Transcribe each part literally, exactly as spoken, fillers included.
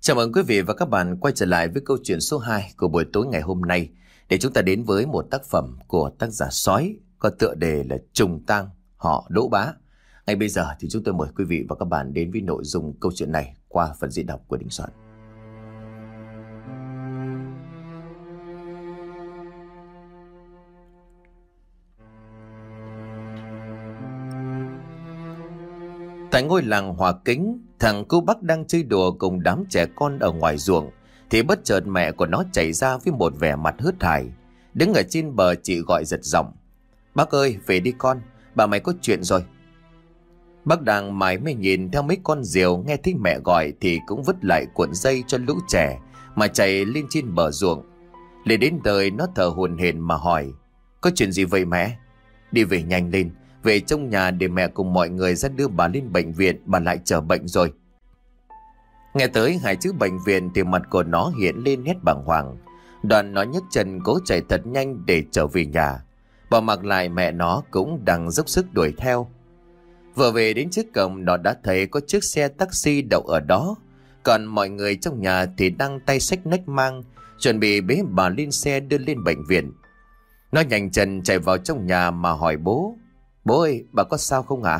Chào mừng quý vị và các bạn quay trở lại với câu chuyện số hai của buổi tối ngày hôm nay, để chúng ta đến với một tác phẩm của tác giả Sói có tựa đề là Trùng Tang họ Đỗ Bá. Ngay bây giờ thì chúng tôi mời quý vị và các bạn đến với nội dung câu chuyện này qua phần diễn đọc của Đình Soạn. Tại ngôi làng Hòa Kính, thằng cu Bắc đang chơi đùa cùng đám trẻ con ở ngoài ruộng thì bất chợt mẹ của nó chạy ra với một vẻ mặt hớt hải. Đứng ở trên bờ, chị gọi giật giọng: "Bác ơi, về đi con, bà mày có chuyện rồi." Bác đang mải mê nhìn theo mấy con diều, nghe thấy mẹ gọi thì cũng vứt lại cuộn dây cho lũ trẻ mà chạy lên trên bờ ruộng. Lên đến đời nó thở hổn hển mà hỏi: "Có chuyện gì vậy mẹ?" "Đi về nhanh lên, về trong nhà để mẹ cùng mọi người ra đưa bà lên bệnh viện, bà lại trở bệnh rồi." Nghe tới hai chữ bệnh viện thì mặt của nó hiện lên nét bàng hoàng. Đoàn nó nhấc chân cố chạy thật nhanh để trở về nhà. Bỏ mặc lại mẹ nó cũng đang dốc sức đuổi theo. Vừa về đến trước cổng, nó đã thấy có chiếc xe taxi đậu ở đó. Còn mọi người trong nhà thì đang tay xách nách mang, chuẩn bị bế bà lên xe đưa lên bệnh viện. Nó nhanh chân chạy vào trong nhà mà hỏi bố: "Bố ơi, bà có sao không ạ?"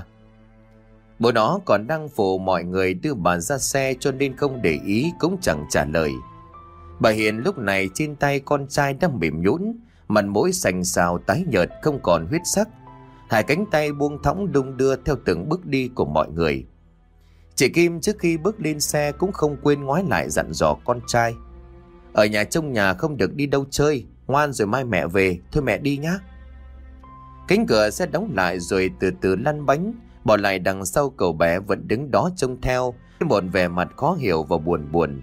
Bố nó còn đang phụ mọi người đưa bà ra xe cho nên không để ý, cũng chẳng trả lời. Bà Hiền lúc này trên tay con trai đang mềm nhũn, mặt mũi xanh xao tái nhợt không còn huyết sắc. Hai cánh tay buông thõng đung đưa theo từng bước đi của mọi người. Chị Kim trước khi bước lên xe cũng không quên ngoái lại dặn dò con trai: "Ở nhà trong nhà không được đi đâu chơi, ngoan rồi mai mẹ về, thôi mẹ đi nhá." Cánh cửa sẽ đóng lại rồi từ từ lăn bánh, bỏ lại đằng sau cậu bé vẫn đứng đó trông theo với một vẻ mặt khó hiểu và buồn buồn.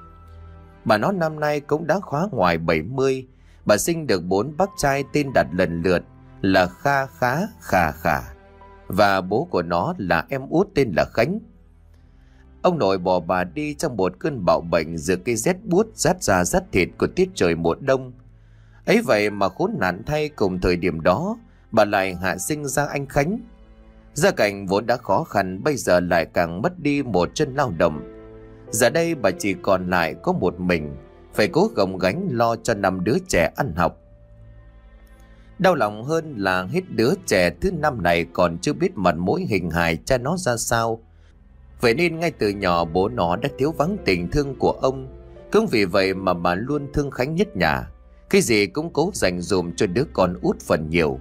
Bà nó năm nay cũng đã khóa ngoài bảy mươi. Bà sinh được bốn bác trai tên đặt lần lượt là Kha Khá Khà Khả, và bố của nó là em út tên là Khánh. Ông nội bỏ bà đi trong một cơn bạo bệnh giữa cây rét buốt rát da rát thịt của tiết trời mùa đông. Ấy vậy mà khốn nạn thay, cùng thời điểm đó bà lại hạ sinh ra anh Khánh. Gia cảnh vốn đã khó khăn, bây giờ lại càng mất đi một chân lao động. Giờ đây bà chỉ còn lại có một mình, phải cố gồng gánh lo cho năm đứa trẻ ăn học. Đau lòng hơn là hết đứa trẻ thứ năm này còn chưa biết mặt mũi hình hài cha nó ra sao. Vậy nên ngay từ nhỏ bố nó đã thiếu vắng tình thương của ông. Cũng vì vậy mà bà luôn thương Khánh nhất nhà, cái gì cũng cố dành dùm cho đứa con út phần nhiều.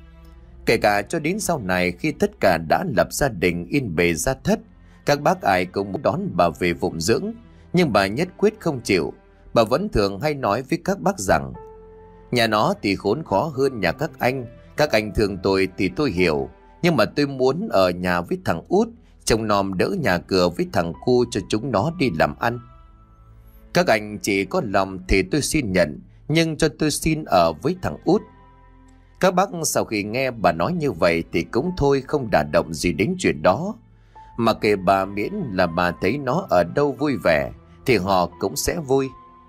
Kể cả cho đến sau này, khi tất cả đã lập gia đình yên bề gia thất, các bác ai cũng muốn đón bà về phụng dưỡng, nhưng bà nhất quyết không chịu. Bà vẫn thường hay nói với các bác rằng: "Nhà nó thì khốn khó hơn nhà các anh, các anh thương tôi thì tôi hiểu, nhưng mà tôi muốn ở nhà với thằng út, trông nom đỡ nhà cửa với thằng cu cho chúng nó đi làm ăn. Các anh chỉ có lòng thì tôi xin nhận, nhưng cho tôi xin ở với thằng út." Các bác sau khi nghe bà nói như vậy thì cũng thôi, không đả động gì đến chuyện đó. Mà kể bà, miễn là bà thấy nó ở đâu vui vẻ thì họ cũng sẽ vui.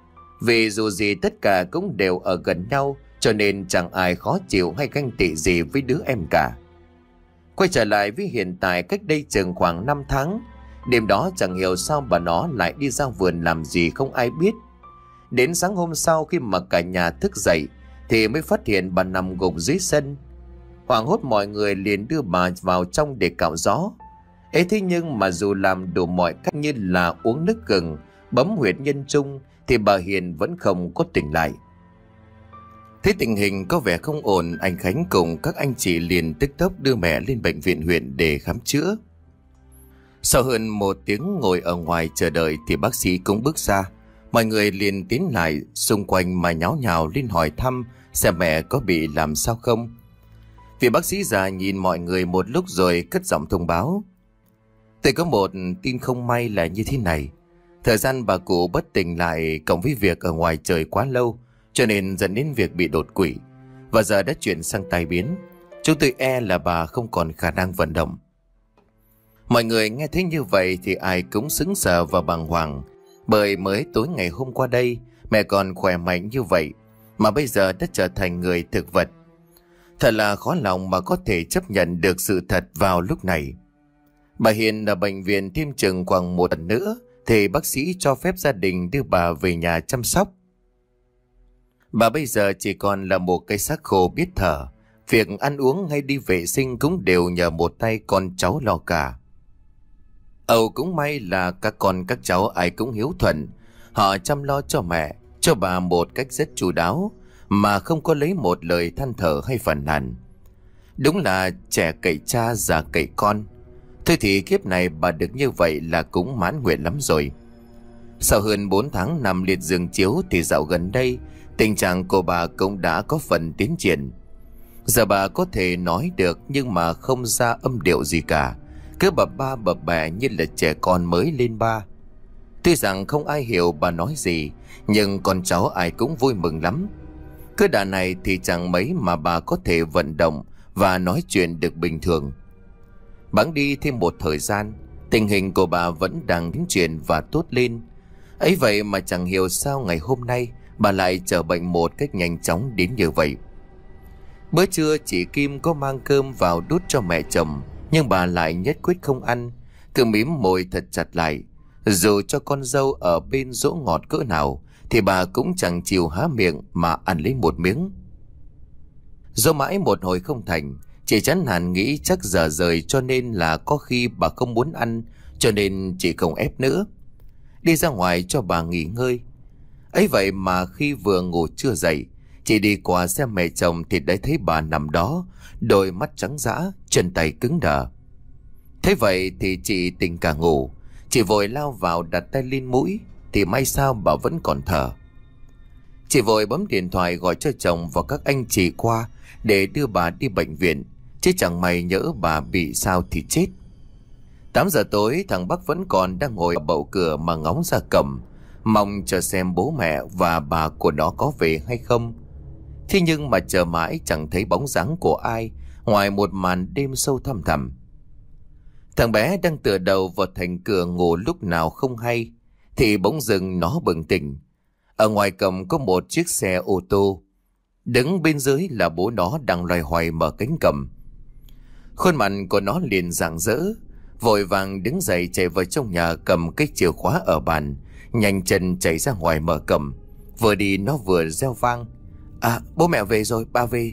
Vì dù gì tất cả cũng đều ở gần nhau, cho nên chẳng ai khó chịu hay ganh tị gì với đứa em cả. Quay trở lại với hiện tại, cách đây chừng khoảng năm tháng, đêm đó chẳng hiểu sao bà nó lại đi ra vườn làm gì không ai biết. Đến sáng hôm sau, khi mà cả nhà thức dậy thì mới phát hiện bà nằm gục dưới sân. Hoảng hốt mọi người liền đưa bà vào trong để cạo gió. Ấy thế nhưng mà dù làm đủ mọi cách như là uống nước gừng, bấm huyệt nhân trung thì bà Hiền vẫn không có tỉnh lại. Thấy tình hình có vẻ không ổn, anh Khánh cùng các anh chị liền tức tốc đưa mẹ lên bệnh viện huyện để khám chữa. Sau hơn một tiếng ngồi ở ngoài chờ đợi thì bác sĩ cũng bước ra. Mọi người liền tiến lại xung quanh mà nháo nhào lên hỏi thăm xem mẹ có bị làm sao không. Vị bác sĩ già nhìn mọi người một lúc rồi cất giọng thông báo: "Tôi có một tin không may là như thế này. Thời gian bà cụ bất tỉnh lại cộng với việc ở ngoài trời quá lâu, cho nên dẫn đến việc bị đột quỵ, và giờ đã chuyển sang tai biến. Chúng tôi e là bà không còn khả năng vận động." Mọi người nghe thấy như vậy thì ai cũng sững sờ và bàng hoàng, bởi mới tối ngày hôm qua đây mẹ còn khỏe mạnh như vậy mà bây giờ đã trở thành người thực vật. Thật là khó lòng mà có thể chấp nhận được sự thật vào lúc này. Bà Hiền ở bệnh viện thêm chừng khoảng một tuần nữa thì bác sĩ cho phép gia đình đưa bà về nhà chăm sóc. Bà bây giờ chỉ còn là một cây xác khô biết thở. Việc ăn uống hay đi vệ sinh cũng đều nhờ một tay con cháu lo cả. Âu cũng may là các con các cháu ai cũng hiếu thuận. Họ chăm lo cho mẹ, cho bà một cách rất chu đáo, mà không có lấy một lời than thở hay phàn nàn. Đúng là trẻ cậy cha, già cậy con. Thôi thì kiếp này bà được như vậy là cũng mãn nguyện lắm rồi. Sau hơn bốn tháng nằm liệt giường chiếu thì dạo gần đây tình trạng của bà cũng đã có phần tiến triển. Giờ bà có thể nói được nhưng mà không ra âm điệu gì cả, cứ bập ba bập bẹ như là trẻ con mới lên ba. Tuy rằng không ai hiểu bà nói gì, nhưng con cháu ai cũng vui mừng lắm. Cứ đà này thì chẳng mấy mà bà có thể vận động và nói chuyện được bình thường. Bẵng đi thêm một thời gian, tình hình của bà vẫn đang tiến triển và tốt lên. Ấy vậy mà chẳng hiểu sao ngày hôm nay bà lại trở bệnh một cách nhanh chóng đến như vậy. Bữa trưa chị Kim có mang cơm vào đút cho mẹ chồng, nhưng bà lại nhất quyết không ăn, cứ mím môi thật chặt lại. Dù cho con dâu ở bên dỗ ngọt cỡ nào thì bà cũng chẳng chịu há miệng mà ăn lấy một miếng. Do mãi một hồi không thành, chị chán nản nghĩ chắc giờ rời, cho nên là có khi bà không muốn ăn, cho nên chị không ép nữa, đi ra ngoài cho bà nghỉ ngơi. Ấy vậy mà khi vừa ngủ chưa dậy, chị đi qua xem mẹ chồng thì đã thấy bà nằm đó, đôi mắt trắng dã, chân tay cứng đờ. Thế vậy thì chị tỉnh cả ngủ, chị vội lao vào đặt tay lên mũi thì may sao bà vẫn còn thở. Chị vội bấm điện thoại gọi cho chồng và các anh chị qua để đưa bà đi bệnh viện, chứ chẳng may nhỡ bà bị sao thì chết. Tám giờ tối, thằng Bắc vẫn còn đang ngồi ở bậu cửa mà ngóng ra cổng, mong chờ xem bố mẹ và bà của nó có về hay không. Thế nhưng mà chờ mãi chẳng thấy bóng dáng của ai ngoài một màn đêm sâu thăm thẳm. Thằng bé đang tựa đầu vào thành cửa ngủ lúc nào không hay thì bỗng dưng nó bừng tỉnh. Ở ngoài cổng có một chiếc xe ô tô, đứng bên dưới là bố nó đang loay hoay mở cánh cổng. Khuôn mặt của nó liền rạng rỡ, vội vàng đứng dậy chạy vào trong nhà, cầm cái chìa khóa ở bàn, nhanh chân chạy ra ngoài mở cổng. Vừa đi nó vừa reo vang: "À, bố mẹ về rồi, ba về."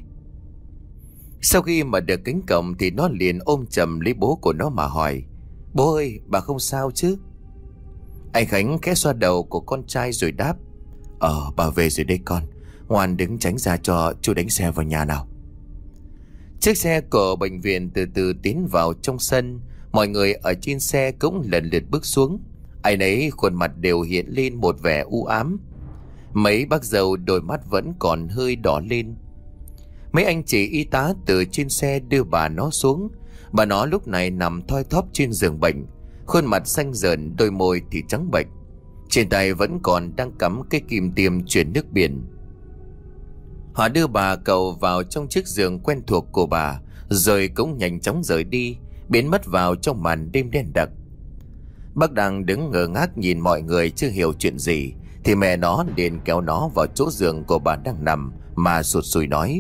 Sau khi mà được cánh cổng thì nó liền ôm chầm lấy bố của nó mà hỏi: "Bố ơi, bà không sao chứ?" Anh Khánh khẽ xoa đầu của con trai rồi đáp: "Ờ, bà về rồi đây con, ngoan đứng tránh ra cho chú đánh xe vào nhà nào." Chiếc xe của bệnh viện từ từ tiến vào trong sân. Mọi người ở trên xe cũng lần lượt bước xuống, ai nấy khuôn mặt đều hiện lên một vẻ u ám. Mấy bác dâu đôi mắt vẫn còn hơi đỏ lên. Mấy anh chị y tá từ trên xe đưa bà nó xuống. Bà nó lúc này nằm thoi thóp trên giường bệnh, khuôn mặt xanh dờn, đôi môi thì trắng bệch, trên tay vẫn còn đang cắm cái kim tiêm truyền nước biển. Họ đưa bà cậu vào trong chiếc giường quen thuộc của bà, rồi cũng nhanh chóng rời đi, biến mất vào trong màn đêm đen đặc. Bác đang đứng ngơ ngác nhìn mọi người chưa hiểu chuyện gì thì mẹ nó liền kéo nó vào chỗ giường của bà đang nằm mà sụt sùi nói: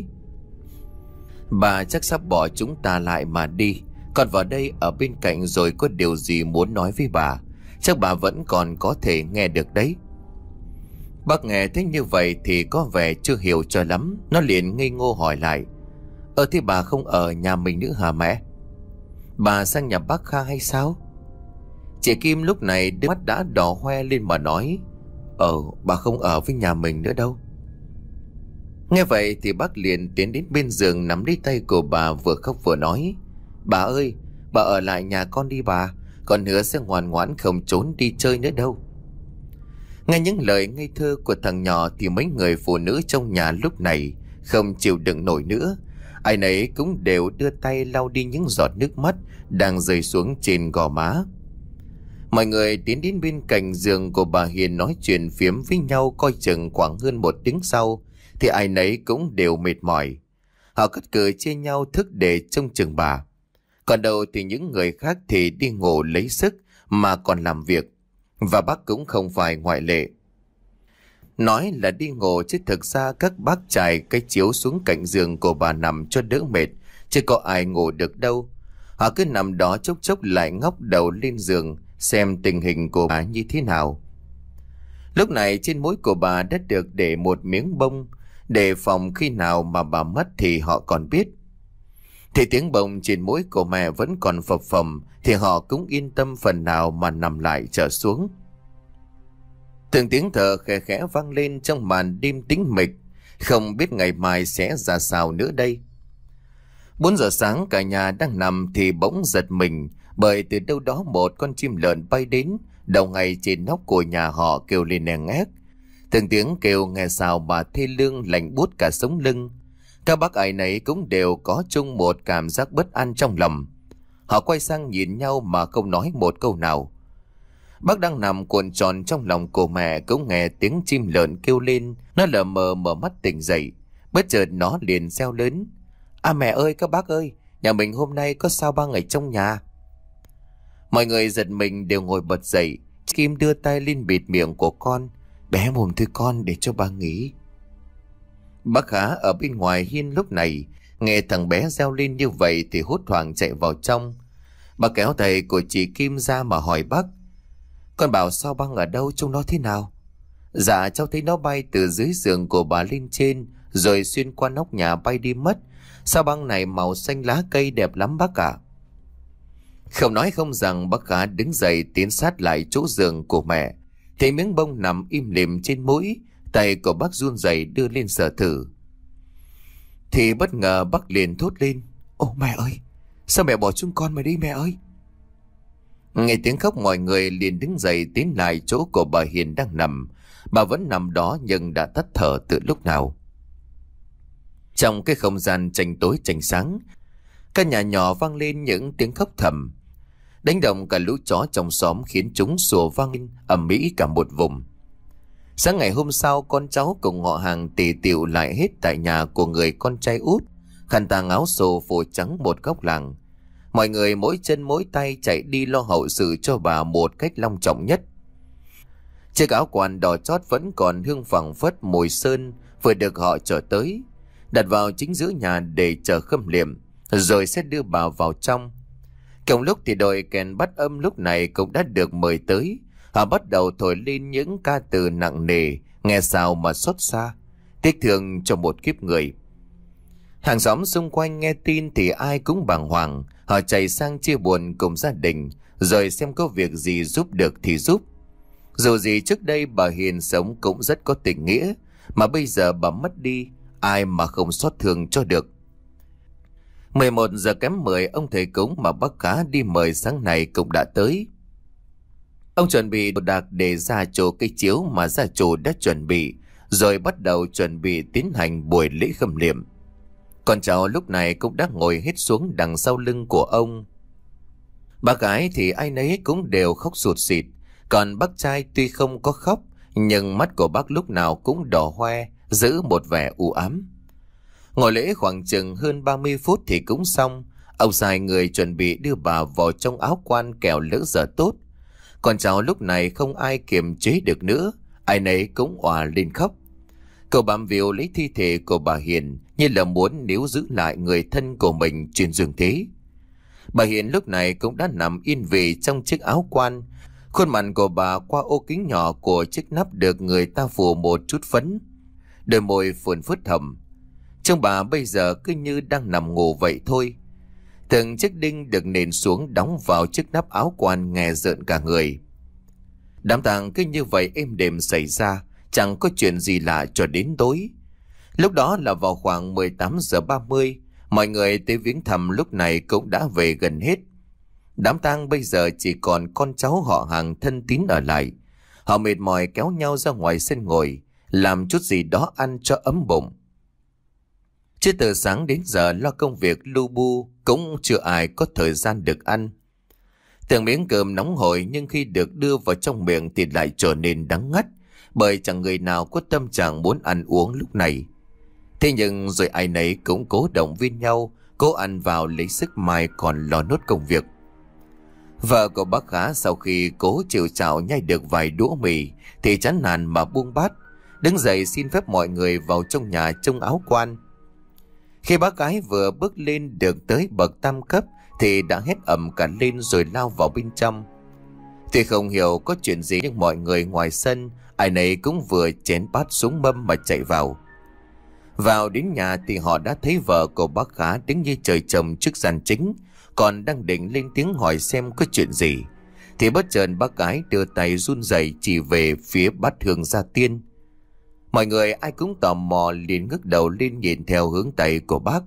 "Bà chắc sắp bỏ chúng ta lại mà đi. Còn vào đây ở bên cạnh rồi có điều gì muốn nói với bà, chắc bà vẫn còn có thể nghe được đấy." Bác nghe thấy như vậy thì có vẻ chưa hiểu cho lắm. Nó liền ngây ngô hỏi lại: "Ờ thế bà không ở nhà mình nữa hả mẹ? Bà sang nhà bác Kha hay sao?" Chị Kim lúc này đôi mắt đã đỏ hoe lên mà nói: "Ờ, bà không ở với nhà mình nữa đâu." Nghe vậy thì bác liền tiến đến bên giường, nắm lấy tay của bà vừa khóc vừa nói: "Bà ơi, bà ở lại nhà con đi bà, con hứa sẽ ngoan ngoãn không trốn đi chơi nữa đâu." Nghe những lời ngây thơ của thằng nhỏ thì mấy người phụ nữ trong nhà lúc này không chịu đựng nổi nữa. Ai nấy cũng đều đưa tay lau đi những giọt nước mắt đang rơi xuống trên gò má. Mọi người tiến đến bên cạnh giường của bà Hiền nói chuyện phiếm với nhau coi chừng khoảng hơn một tiếng sau thì ai nấy cũng đều mệt mỏi. Họ cất cử chia nhau thức để trông chừng bà. Còn đâu thì những người khác thì đi ngủ lấy sức mà còn làm việc, và bác cũng không phải ngoại lệ. Nói là đi ngủ chứ thực ra các bác trải cái chiếu xuống cạnh giường của bà nằm cho đỡ mệt, chứ có ai ngủ được đâu. Họ cứ nằm đó chốc chốc lại ngóc đầu lên giường xem tình hình của bà như thế nào. Lúc này trên mũi của bà đã được để một miếng bông, để phòng khi nào mà bà mất thì họ còn biết. Thì tiếng bông trên mũi của mẹ vẫn còn phập phồng, thì họ cũng yên tâm phần nào mà nằm lại trở xuống. Từng tiếng thở khẽ khẽ vang lên trong màn đêm tĩnh mịch, không biết ngày mai sẽ ra sao nữa đây. Bốn giờ sáng cả nhà đang nằm thì bỗng giật mình, bởi từ đâu đó một con chim lợn bay đến, đầu ngay trên nóc của nhà họ kêu lên nè ngét. Từng tiếng kêu nghe sao mà thê lương lạnh buốt cả sống lưng. Các bác ai nấy cũng đều có chung một cảm giác bất an trong lòng. Họ quay sang nhìn nhau mà không nói một câu nào. Bác đang nằm cuộn tròn trong lòng của mẹ cũng nghe tiếng chim lợn kêu lên. Nó lờ mờ mở mắt tỉnh dậy. Bất chợt nó liền reo lớn: À mẹ ơi, các bác ơi, nhà mình hôm nay có sao băng ở trong nhà. Mọi người giật mình đều ngồi bật dậy. Kim đưa tay lên bịt miệng của con: Bé mồm thôi con, để cho bà nghỉ. Bác Khá ở bên ngoài hiên lúc này nghe thằng bé reo lên như vậy thì hốt hoảng chạy vào trong. Bà kéo tay của chị Kim ra mà hỏi bác: Con bảo sao băng ở đâu, trông nó thế nào? Dạ cháu thấy nó bay từ dưới giường của bà lên trên, rồi xuyên qua nóc nhà bay đi mất. Sao băng này màu xanh lá cây đẹp lắm bác ạ. Không nói không rằng bác Khá đứng dậy tiến sát lại chỗ giường của mẹ. Thấy miếng bông nằm im lìm trên mũi, tay của bác run rẩy đưa lên sờ thử. Thì bất ngờ bác liền thốt lên: Ồ mẹ ơi, sao mẹ bỏ chúng con mà đi mẹ ơi? Nghe tiếng khóc mọi người liền đứng dậy tiến lại chỗ của bà Hiền đang nằm. Bà vẫn nằm đó nhưng đã tắt thở từ lúc nào. Trong cái không gian tranh tối tranh sáng, căn nhà nhỏ vang lên những tiếng khóc thầm, đánh động cả lũ chó trong xóm, khiến chúng sủa vang lên ầm ĩ cả một vùng. Sáng ngày hôm sau, con cháu cùng họ hàng tề tựu lại hết tại nhà của người con trai út, khăn tang áo xô phủ trắng một góc làng. Mọi người mỗi chân mỗi tay chạy đi lo hậu sự cho bà một cách long trọng nhất. Chiếc áo quan đỏ chót vẫn còn hương phảng phất mùi sơn vừa được họ chở tới, đặt vào chính giữa nhà để chờ khâm liệm, rồi sẽ đưa bà vào trong. Cùng lúc thì đội kèn bắt âm lúc này cũng đã được mời tới. Họ bắt đầu thổi lên những ca từ nặng nề, nghe sao mà xót xa, tiếc thương cho một kiếp người. Hàng xóm xung quanh nghe tin thì ai cũng bàng hoàng. Họ chạy sang chia buồn cùng gia đình, rồi xem có việc gì giúp được thì giúp. Dù gì trước đây bà Hiền sống cũng rất có tình nghĩa, mà bây giờ bà mất đi, ai mà không xót thương cho được. mười một giờ kém mười, ông thầy cúng mà bác Khá đi mời sáng nay cũng đã tới. Ông chuẩn bị đồ đạc để ra chỗ cây chiếu mà gia chủ đã chuẩn bị, rồi bắt đầu chuẩn bị tiến hành buổi lễ khâm liệm. Con cháu lúc này cũng đã ngồi hết xuống đằng sau lưng của ông. Bác gái thì ai nấy cũng đều khóc sụt sịt, còn bác trai tuy không có khóc, nhưng mắt của bác lúc nào cũng đỏ hoe, giữ một vẻ u ám. Ngồi lễ khoảng chừng hơn ba mươi phút thì cũng xong. Ông sai người chuẩn bị đưa bà vào trong áo quan kẻo lỡ giờ tốt. Con cháu lúc này không ai kiềm chế được nữa, ai nấy cũng òa lên khóc. Cậu bám víu lấy thi thể của bà Hiền như là muốn níu giữ lại người thân của mình trên giường thế. Bà Hiền lúc này cũng đã nằm yên vị trong chiếc áo quan. Khuôn mặt của bà qua ô kính nhỏ của chiếc nắp được người ta phủ một chút phấn, đôi môi phồn phớt hầm. Trông bà bây giờ cứ như đang nằm ngủ vậy thôi. Từng chiếc đinh được nện xuống đóng vào chiếc nắp áo quan nghe rợn cả người. Đám tang cứ như vậy êm đềm xảy ra, chẳng có chuyện gì lạ cho đến tối. Lúc đó là vào khoảng mười tám giờ ba mươi, mọi người tới viếng thăm lúc này cũng đã về gần hết. Đám tang bây giờ chỉ còn con cháu họ hàng thân tín ở lại. Họ mệt mỏi kéo nhau ra ngoài sân ngồi, làm chút gì đó ăn cho ấm bụng. Chứ từ sáng đến giờ lo công việc lu bu, cũng chưa ai có thời gian được ăn. Từng miếng cơm nóng hổi nhưng khi được đưa vào trong miệng thì lại trở nên đắng ngắt, bởi chẳng người nào có tâm trạng muốn ăn uống lúc này. Thế nhưng rồi ai nấy cũng cố động viên nhau, cố ăn vào lấy sức mai còn lo nốt công việc. Vợ của bác Khá sau khi cố chịu chạo nhai được vài đũa mì thì chán nản mà buông bát, đứng dậy xin phép mọi người vào trong nhà trông áo quan. Khi bác gái vừa bước lên được tới bậc tam cấp thì đã hét ầm cả lên rồi lao vào bên trong. Tuy không hiểu có chuyện gì nhưng mọi người ngoài sân ai nấy cũng vừa chén bát xuống mâm mà chạy vào. Vào đến nhà thì họ đã thấy vợ của bác Khá đứng như trời trồng trước gian chính, còn đang định lên tiếng hỏi xem có chuyện gì thì bất chợt bác gái đưa tay run rẩy chỉ về phía bát hương gia tiên. Mọi người ai cũng tò mò liền ngước đầu lên nhìn theo hướng tay của bác.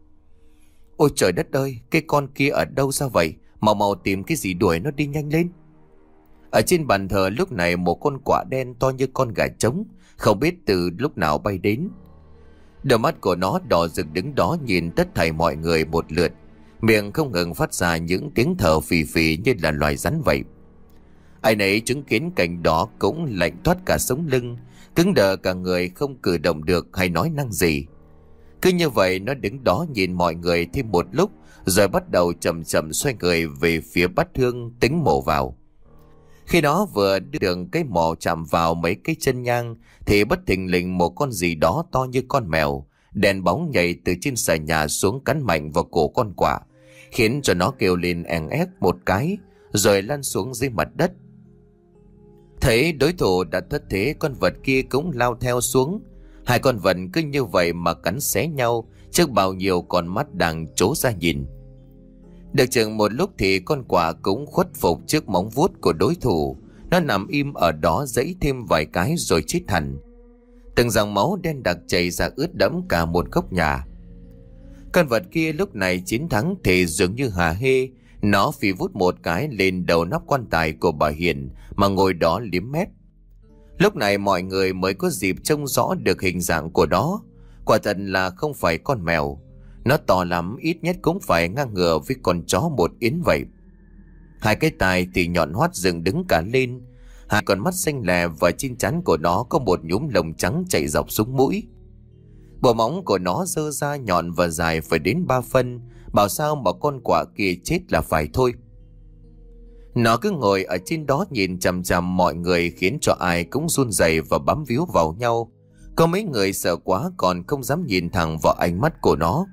Ôi trời đất ơi, cái con kia ở đâu ra vậy? Mau mau tìm cái gì đuổi nó đi nhanh lên. Ở trên bàn thờ lúc này một con quạ đen to như con gà trống, không biết từ lúc nào bay đến. Đôi mắt của nó đỏ rực đứng đó nhìn tất thảy mọi người một lượt, miệng không ngừng phát ra những tiếng thở phì phì như là loài rắn vậy. Ai nấy chứng kiến cảnh đó cũng lạnh toát cả sống lưng, cứng đờ cả người không cử động được hay nói năng gì. Cứ như vậy nó đứng đó nhìn mọi người thêm một lúc, rồi bắt đầu chậm chậm xoay người về phía bát hương tính mổ vào. Khi đó vừa đưa đường cái mỏ chạm vào mấy cái chân nhang thì bất thình lình một con gì đó to như con mèo đèn bóng nhảy từ trên xà nhà xuống cắn mạnh vào cổ con quạ, khiến cho nó kêu lên èng ép một cái rồi lăn xuống dưới mặt đất. Thấy đối thủ đã thất thế, con vật kia cũng lao theo xuống. Hai con vật cứ như vậy mà cắn xé nhau trước bao nhiêu con mắt đang trố ra nhìn. Được chừng một lúc thì con quạ cũng khuất phục trước móng vuốt của đối thủ. Nó nằm im ở đó giãy thêm vài cái rồi chết hẳn. Từng dòng máu đen đặc chảy ra ướt đẫm cả một góc nhà. Con vật kia lúc này chiến thắng thì dường như hả hê. Nó phi vút một cái lên đầu nắp quan tài của bà Hiền mà ngồi đó liếm mép. Lúc này mọi người mới có dịp trông rõ được hình dạng của nó. Quả thật là không phải con mèo. Nó to lắm, ít nhất cũng phải ngang ngửa với con chó một yến vậy. Hai cái tai thì nhọn hoắt dựng đứng cả lên. Hai con mắt xanh lè và trên trán của nó có một nhúm lông trắng chạy dọc xuống mũi. Bộ móng của nó dơ ra nhọn và dài phải đến ba phân. Bảo sao mà con quạ kia chết là phải thôi. Nó cứ ngồi ở trên đó nhìn chằm chằm mọi người, khiến cho ai cũng run rẩy và bám víu vào nhau. Có mấy người sợ quá còn không dám nhìn thẳng vào ánh mắt của nó.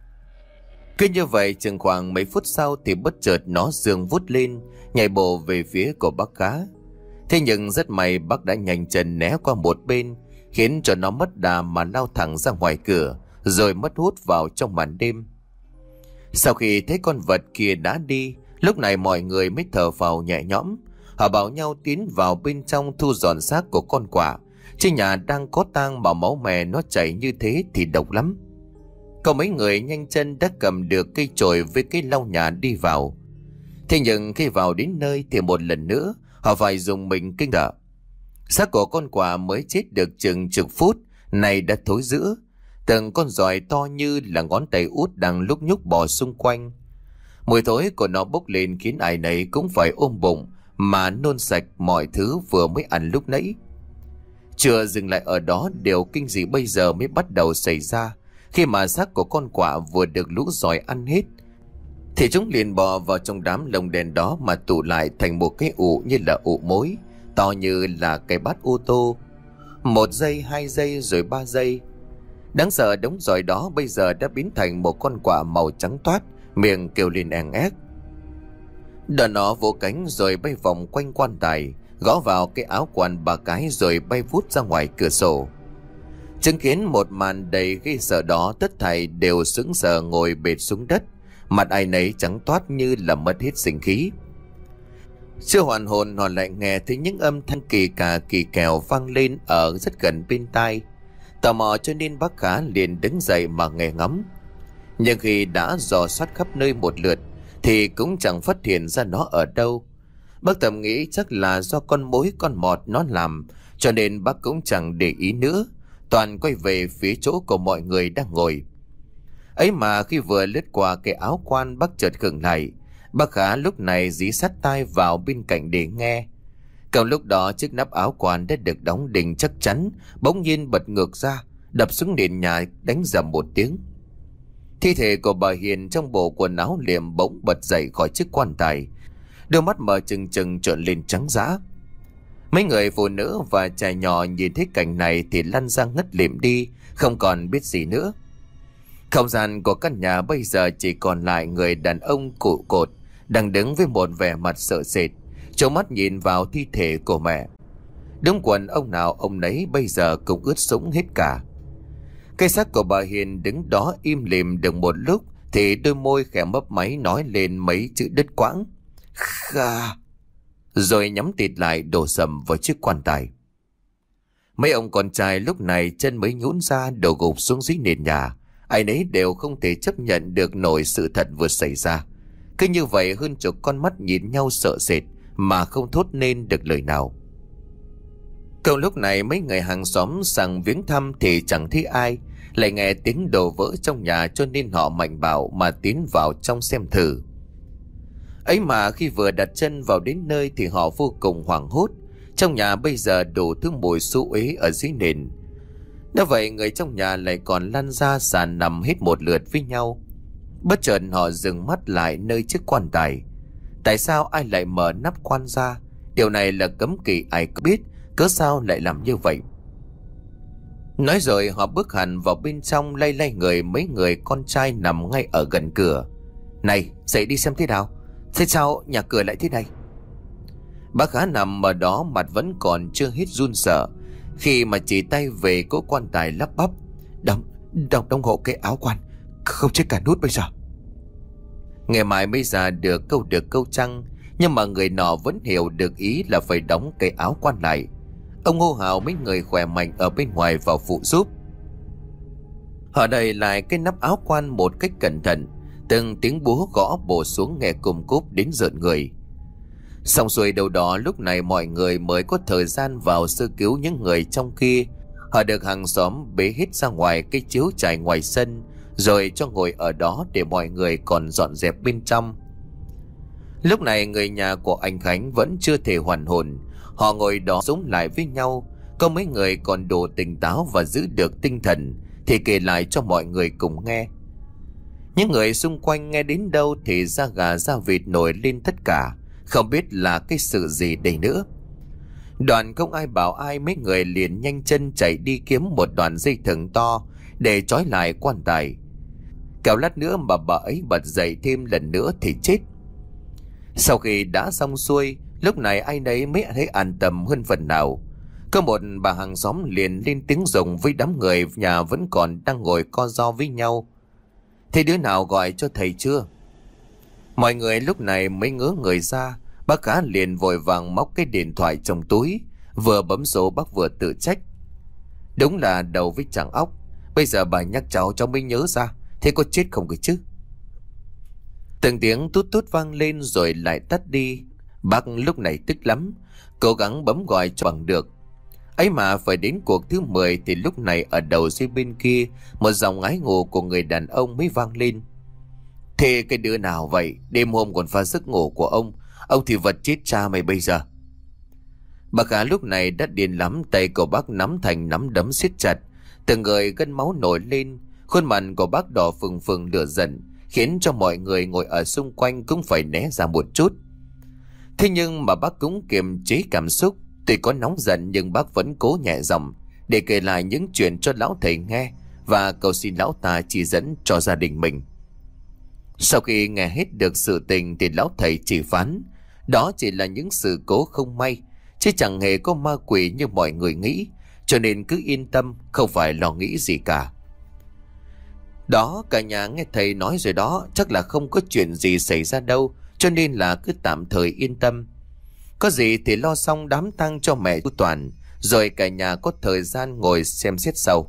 Cứ như vậy chừng khoảng mấy phút sau thì bất chợt nó giương vút lên, nhảy bộ về phía của bác Khá. Thế nhưng rất may bác đã nhanh chân né qua một bên, khiến cho nó mất đà mà lao thẳng ra ngoài cửa, rồi mất hút vào trong màn đêm. Sau khi thấy con vật kia đã đi, lúc này mọi người mới thở phào nhẹ nhõm. Họ bảo nhau tiến vào bên trong thu dọn xác của con quạ. Trên nhà đang có tang mà máu mè nó chảy như thế thì độc lắm. Có mấy người nhanh chân đã cầm được cây chổi với cái lau nhà đi vào. Thế nhưng khi vào đến nơi thì một lần nữa họ phải dùng mình kinh đợ. Xác của con quạ mới chết được chừng chục phút này đã thối rữa. Từng con giòi to như là ngón tay út đang lúc nhúc bò xung quanh. Mùi thối của nó bốc lên khiến ai nấy cũng phải ôm bụng mà nôn sạch mọi thứ vừa mới ăn lúc nãy. Chưa dừng lại ở đó, điều kinh dị bây giờ mới bắt đầu xảy ra. Khi mà xác của con quạ vừa được lũ giòi ăn hết thì chúng liền bò vào trong đám lồng đèn đó mà tụ lại thành một cái ụ như là ụ mối, to như là cái bát ô tô. Một giây, hai giây rồi ba giây. Đáng sợ đống giòi đó bây giờ đã biến thành một con quạ màu trắng toát, miệng kêu lên èng ép. Đợt nó vỗ cánh rồi bay vòng quanh quan tài, gõ vào cái áo quan ba cái rồi bay vút ra ngoài cửa sổ. Chứng kiến một màn đầy ghê sợ đó, tất thảy đều sững sờ ngồi bệt xuống đất, mặt ai nấy trắng toát như là mất hết sinh khí. Chưa hoàn hồn họ lại nghe thấy những âm thanh kỳ cà kỳ kèo vang lên ở rất gần bên tai. Tò mò cho nên bác Khá liền đứng dậy mà nghe ngắm. Nhưng khi đã dò soát khắp nơi một lượt thì cũng chẳng phát hiện ra nó ở đâu. Bác thầm nghĩ chắc là do con mối con mọt nó làm, cho nên bác cũng chẳng để ý nữa, toàn quay về phía chỗ của mọi người đang ngồi. Ấy mà khi vừa lướt qua cái áo quan, bác chợt khựng lại. Bác Khá lúc này dí sát tai vào bên cạnh để nghe. Còn lúc đó chiếc nắp áo quan đã được đóng đinh chắc chắn bỗng nhiên bật ngược ra, đập xuống nền nhà đánh rầm một tiếng. Thi thể của bà Hiền trong bộ quần áo liệm bỗng bật dậy khỏi chiếc quan tài, đôi mắt mở trừng trừng trợn lên trắng dã. Mấy người phụ nữ và trẻ nhỏ nhìn thấy cảnh này thì lăn ra ngất lịm đi, không còn biết gì nữa. Không gian của căn nhà bây giờ chỉ còn lại người đàn ông cụ cột đang đứng với một vẻ mặt sợ sệt, trố mắt nhìn vào thi thể của mẹ. Đúng quần ông nào ông nấy bây giờ cũng ướt sũng hết cả. Cây xác của bà Hiền đứng đó im lìm được một lúc thì đôi môi khẽ mấp máy nói lên mấy chữ đứt quãng. Kha. Rồi nhắm tịt lại đổ sầm vào chiếc quan tài. Mấy ông con trai lúc này chân mới nhũn ra đổ gục xuống dưới nền nhà. Ai nấy đều không thể chấp nhận được nổi sự thật vừa xảy ra. Cứ như vậy hơn chục con mắt nhìn nhau sợ sệt mà không thốt nên được lời nào. Cậu lúc này mấy người hàng xóm sang viếng thăm thì chẳng thấy ai, lại nghe tiếng đổ vỡ trong nhà cho nên họ mạnh bạo mà tiến vào trong xem thử. Ấy mà khi vừa đặt chân vào đến nơi thì họ vô cùng hoảng hốt. Trong nhà bây giờ đủ thứ mùi xú uế ở dưới nền. Nếu vậy người trong nhà lại còn lăn ra sàn nằm hết một lượt với nhau. Bất chợt họ dừng mắt lại nơi chiếc quan tài. Tại sao ai lại mở nắp quan ra? Điều này là cấm kỵ ai có biết, cớ sao lại làm như vậy? Nói rồi họ bước hẳn vào bên trong lay lay người mấy người con trai nằm ngay ở gần cửa. Này, dậy đi xem thế nào. Thế sao nhà cửa lại thế này? Bác Khá nằm ở đó mặt vẫn còn chưa hết run sợ khi mà chỉ tay về cố quan tài lắp bắp. Đóng, đóng, đóng hộ cái áo quan, không chết cả nút bây giờ. Ngày mai mới ra được câu được câu trăng, nhưng mà người nọ vẫn hiểu được ý là phải đóng cái áo quan lại. Ông hô hào mấy người khỏe mạnh ở bên ngoài vào phụ giúp. Họ đẩy lại cái nắp áo quan một cách cẩn thận, từng tiếng búa gõ bổ xuống nghe cùm cúp đến rợn người. Xong xuôi đâu đó lúc này mọi người mới có thời gian vào sơ cứu những người trong kia. Họ được hàng xóm bế hết ra ngoài cái chiếu trải ngoài sân, rồi cho ngồi ở đó để mọi người còn dọn dẹp bên trong. Lúc này người nhà của anh Khánh vẫn chưa thể hoàn hồn. Họ ngồi đó sống lại với nhau. Có mấy người còn đủ tỉnh táo và giữ được tinh thần thì kể lại cho mọi người cùng nghe. Những người xung quanh nghe đến đâu thì da gà da vịt nổi lên tất cả, không biết là cái sự gì đây nữa. Đoạn không ai bảo ai, mấy người liền nhanh chân chạy đi kiếm một đoạn dây thừng to để trói lại quan tài. Kẻo lát nữa mà bà ấy bật dậy thêm lần nữa thì chết. Sau khi đã xong xuôi, lúc này ai nấy mới thấy an tâm hơn phần nào. Có một bà hàng xóm liền lên tiếng rồng với đám người nhà vẫn còn đang ngồi co ro với nhau. Thế đứa nào gọi cho thầy chưa? Mọi người lúc này mới ngớ người ra. Bác Khá liền vội vàng móc cái điện thoại trong túi, vừa bấm số bác vừa tự trách. Đúng là đầu với chẳng óc. Bây giờ bà nhắc cháu cháu mới nhớ ra. Thế có chết không cơ chứ? Từng tiếng tút tút vang lên rồi lại tắt đi. Bác lúc này tức lắm, cố gắng bấm gọi cho bằng được. Ấy mà phải đến cuộc thứ mười thì lúc này ở đầu dây bên kia một giọng ngái ngủ của người đàn ông mới vang lên. Thế cái đứa nào vậy? Đêm hôm còn phá giấc ngủ của ông. Ông thì vật chết cha mày bây giờ. Bà Khá lúc này đã điên lắm, tay của bác nắm thành nắm đấm siết chặt, từng người gân máu nổi lên. Khuôn mặt của bác đỏ phừng phừng lửa giận, khiến cho mọi người ngồi ở xung quanh cũng phải né ra một chút. Thế nhưng mà bác cũng kiềm chế cảm xúc. Tuy có nóng giận nhưng bác vẫn cố nhẹ giọng để kể lại những chuyện cho lão thầy nghe và cầu xin lão ta chỉ dẫn cho gia đình mình. Sau khi nghe hết được sự tình thì lão thầy chỉ phán đó chỉ là những sự cố không may, chứ chẳng hề có ma quỷ như mọi người nghĩ, cho nên cứ yên tâm, không phải lo nghĩ gì cả. Đó, cả nhà nghe thầy nói rồi đó, chắc là không có chuyện gì xảy ra đâu, cho nên là cứ tạm thời yên tâm. Có gì thì lo xong đám tang cho mẹ chú Toàn, rồi cả nhà có thời gian ngồi xem xét sau.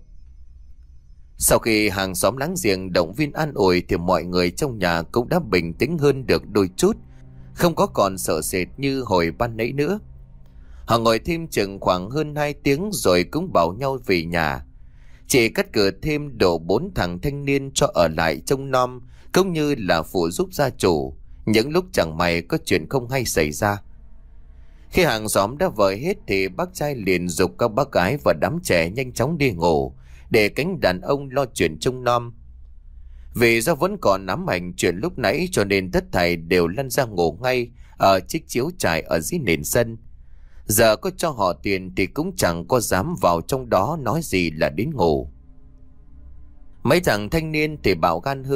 Sau khi hàng xóm láng giềng động viên an ủi thì mọi người trong nhà cũng đã bình tĩnh hơn được đôi chút, không có còn sợ sệt như hồi ban nãy nữa. Họ ngồi thêm chừng khoảng hơn hai tiếng rồi cũng bảo nhau về nhà. Chỉ cắt cử thêm độ bốn thằng thanh niên cho ở lại trông nom, cũng như là phụ giúp gia chủ những lúc chẳng may có chuyện không hay xảy ra. Khi hàng xóm đã vời hết thì bác trai liền giục các bác gái và đám trẻ nhanh chóng đi ngủ, để cánh đàn ông lo chuyện trông nom. Vì do vẫn còn ám ảnh chuyện lúc nãy cho nên tất thảy đều lăn ra ngủ ngay ở chiếc chiếu trải ở dưới nền sân. Giờ có cho họ tiền thì cũng chẳng có dám vào trong đó nói gì là đến ngủ. Mấy thằng thanh niên thì bạo gan hơn,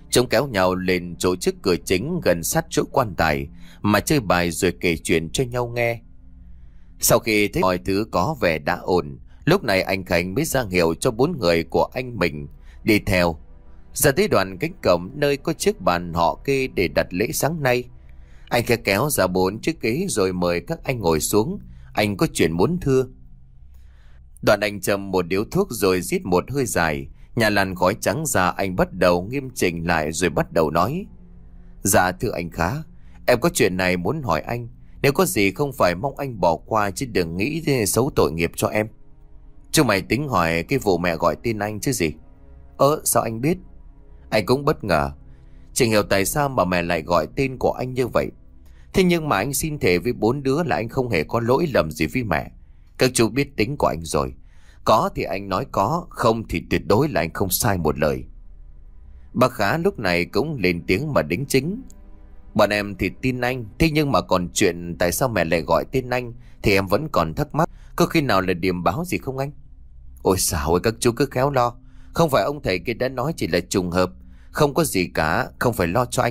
Chúng kéo nhau lên chỗ trước cửa chính gần sát chỗ quan tài mà chơi bài rồi kể chuyện cho nhau nghe. Sau khi thấy mọi thứ có vẻ đã ổn, lúc này anh Khánh mới ra hiệu cho bốn người của anh mình đi theo. Ra tới đoạn cánh cổng nơi có chiếc bàn họ kê để đặt lễ sáng nay, anh khẽ kéo ra bốn chiếc ghế rồi mời các anh ngồi xuống. Anh có chuyện muốn thưa. Đoạn anh châm một điếu thuốc rồi rít một hơi dài, nhà làn khói trắng ra. Anh bắt đầu nghiêm chỉnh lại rồi bắt đầu nói: Dạ thưa anh Khá, em có chuyện này muốn hỏi anh. Nếu có gì không phải mong anh bỏ qua, chứ đừng nghĩ xấu tội nghiệp cho em. Chứ mày tính hỏi cái vụ mẹ gọi tên anh chứ gì? Ơ sao anh biết? Anh cũng bất ngờ, chẳng hiểu tại sao mà mẹ lại gọi tên của anh như vậy. Thế nhưng mà anh xin thề với bốn đứa là anh không hề có lỗi lầm gì với mẹ. Các chú biết tính của anh rồi. Có thì anh nói có, không thì tuyệt đối là anh không sai một lời. Bác Khá lúc này cũng lên tiếng mà đính chính: Bọn em thì tin anh, thế nhưng mà còn chuyện tại sao mẹ lại gọi tên anh thì em vẫn còn thắc mắc. Có khi nào là điềm báo gì không anh? Ôi sao ơi, các chú cứ khéo lo. Không phải ông thầy kia đã nói chỉ là trùng hợp, không có gì cả, không phải lo cho anh.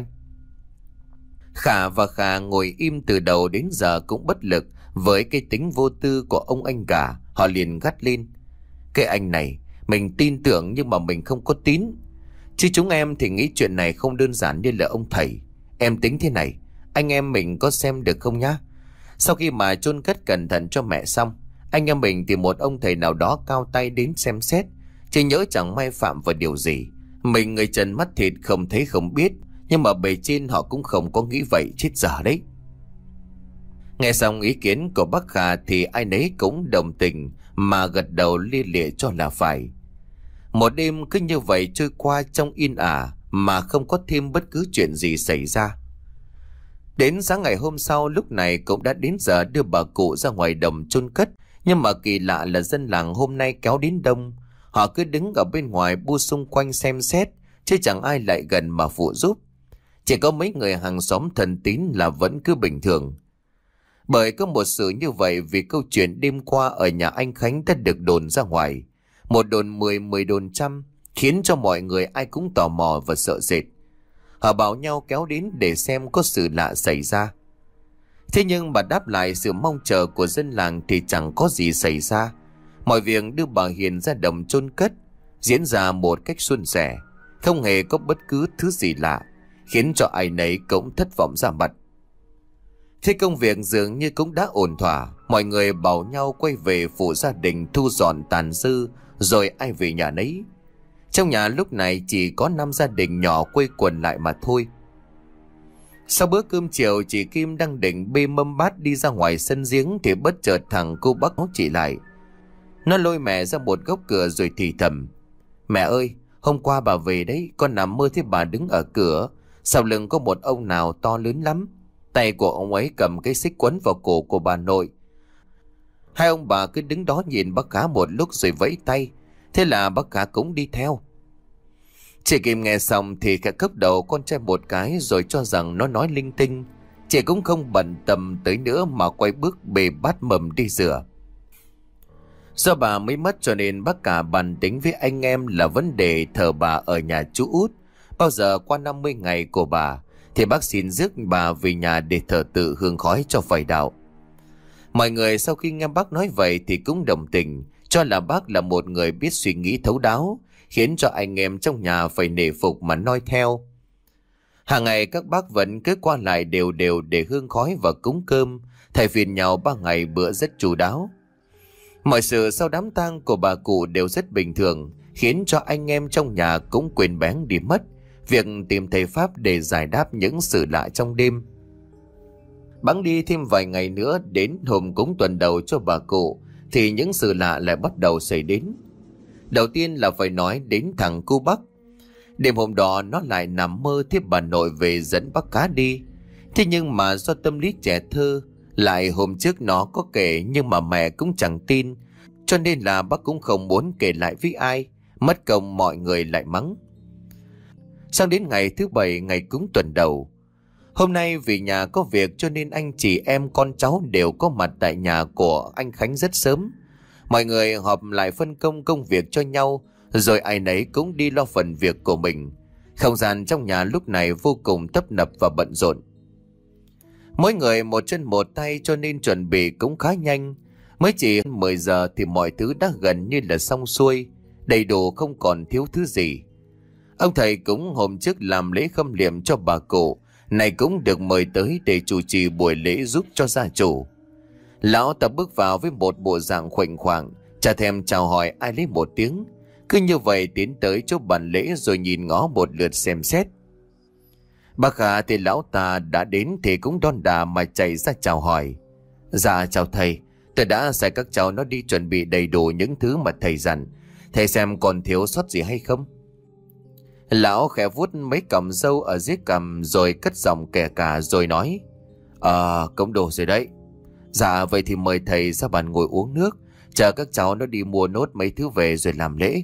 Khả và Khả ngồi im từ đầu đến giờ cũng bất lực với cái tính vô tư của ông anh cả. Họ liền gắt lên: Cái anh này, mình tin tưởng nhưng mà mình không có tín. Chứ chúng em thì nghĩ chuyện này không đơn giản như là ông thầy. Em tính thế này, anh em mình có xem được không nhá? Sau khi mà chôn cất cẩn thận cho mẹ xong, anh em mình tìm một ông thầy nào đó cao tay đến xem xét, chứ nhỡ chẳng may phạm vào điều gì. Mình người trần mắt thịt không thấy không biết, nhưng mà bề trên họ cũng không có nghĩ vậy, chết dở đấy. Nghe xong ý kiến của bác Khả thì ai nấy cũng đồng tình mà gật đầu lia lịa cho là phải. Một đêm cứ như vậy trôi qua trong yên ả mà không có thêm bất cứ chuyện gì xảy ra. Đến sáng ngày hôm sau, lúc này cũng đã đến giờ đưa bà cụ ra ngoài đồng chôn cất. Nhưng mà kỳ lạ là dân làng hôm nay kéo đến đông. Họ cứ đứng ở bên ngoài bu xung quanh xem xét, chứ chẳng ai lại gần mà phụ giúp. Chỉ có mấy người hàng xóm thân tín là vẫn cứ bình thường. Bởi có một sự như vậy vì câu chuyện đêm qua ở nhà anh Khánh đã được đồn ra ngoài. Một đồn mười, mười đồn trăm, khiến cho mọi người ai cũng tò mò và sợ sệt. Họ bảo nhau kéo đến để xem có sự lạ xảy ra. Thế nhưng mà đáp lại sự mong chờ của dân làng thì chẳng có gì xảy ra. Mọi việc đưa bà Hiền ra đồng chôn cất diễn ra một cách suôn sẻ, không hề có bất cứ thứ gì lạ, khiến cho ai nấy cũng thất vọng ra mặt. Thế công việc dường như cũng đã ổn thỏa, mọi người bảo nhau quay về phụ gia đình thu dọn tàn dư rồi ai về nhà nấy. Trong nhà lúc này chỉ có năm gia đình nhỏ quây quần lại mà thôi. Sau bữa cơm chiều, chị Kim đang định bê mâm bát đi ra ngoài sân giếng thì bất chợt thằng cô bác nó chỉ lại. Nó lôi mẹ ra một góc cửa rồi thì thầm: Mẹ ơi, hôm qua bà về đấy, con nằm mơ thấy bà đứng ở cửa, sau lưng có một ông nào to lớn lắm. Tay của ông ấy cầm cái xích quấn vào cổ của bà nội. Hai ông bà cứ đứng đó nhìn bác Khá một lúc rồi vẫy tay. Thế là bác Khá cũng đi theo. Chị Kim nghe xong thì khẽ cấp đầu con trai một cái rồi cho rằng nó nói linh tinh. Chị cũng không bận tâm tới nữa mà quay bước bê bát mầm đi rửa. Do bà mới mất cho nên bác cả bàn tính với anh em là vấn đề thờ bà ở nhà chú Út. Bao giờ qua năm mươi ngày của bà thì bác xin rước bà về nhà để thờ tự hương khói cho phải đạo. Mọi người sau khi nghe bác nói vậy thì cũng đồng tình, cho là bác là một người biết suy nghĩ thấu đáo, khiến cho anh em trong nhà phải nể phục mà noi theo. Hàng ngày các bác vẫn cứ qua lại đều đều để hương khói và cúng cơm, thay phiên nhau ba ngày bữa rất chu đáo. Mọi sự sau đám tang của bà cụ đều rất bình thường, khiến cho anh em trong nhà cũng quên bén đi mất việc tìm thầy pháp để giải đáp những sự lạ trong đêm. Bẵng đi thêm vài ngày nữa, đến hôm cúng tuần đầu cho bà cụ thì những sự lạ lại bắt đầu xảy đến. Đầu tiên là phải nói đến thằng cu Bắc. Đêm hôm đó nó lại nằm mơ thấy bà nội về dẫn bác Cá đi. Thế nhưng mà do tâm lý trẻ thơ, lại hôm trước nó có kể nhưng mà mẹ cũng chẳng tin, cho nên là bác cũng không muốn kể lại với ai, mất công mọi người lại mắng. Sang đến ngày thứ bảy, ngày cúng tuần đầu, hôm nay vì nhà có việc cho nên anh chị em con cháu đều có mặt tại nhà của anh Khánh rất sớm. Mọi người họp lại phân công công việc cho nhau, rồi ai nấy cũng đi lo phần việc của mình. Không gian trong nhà lúc này vô cùng tấp nập và bận rộn. Mỗi người một chân một tay cho nên chuẩn bị cũng khá nhanh. Mới chỉ mười giờ thì mọi thứ đã gần như là xong xuôi, đầy đủ không còn thiếu thứ gì. Ông thầy cũng hôm trước làm lễ khâm liệm cho bà cụ, này cũng được mời tới để chủ trì buổi lễ giúp cho gia chủ. Lão ta bước vào với một bộ dạng khoảnh khoảng, chả thèm chào hỏi ai lấy một tiếng. Cứ như vậy tiến tới chỗ bàn lễ rồi nhìn ngó một lượt xem xét. Bác Khả thì lão ta đã đến thì cũng đon đà mà chạy ra chào hỏi. Dạ chào thầy, tôi đã sai các cháu nó đi chuẩn bị đầy đủ những thứ mà thầy dặn. Thầy xem còn thiếu sót gì hay không? Lão khẽ vuốt mấy cọng râu ở dưới cằm rồi cất giọng kẻ cả rồi nói. Ờ, cũng đủ rồi đấy. Dạ vậy thì mời thầy ra bàn ngồi uống nước, chờ các cháu nó đi mua nốt mấy thứ về rồi làm lễ.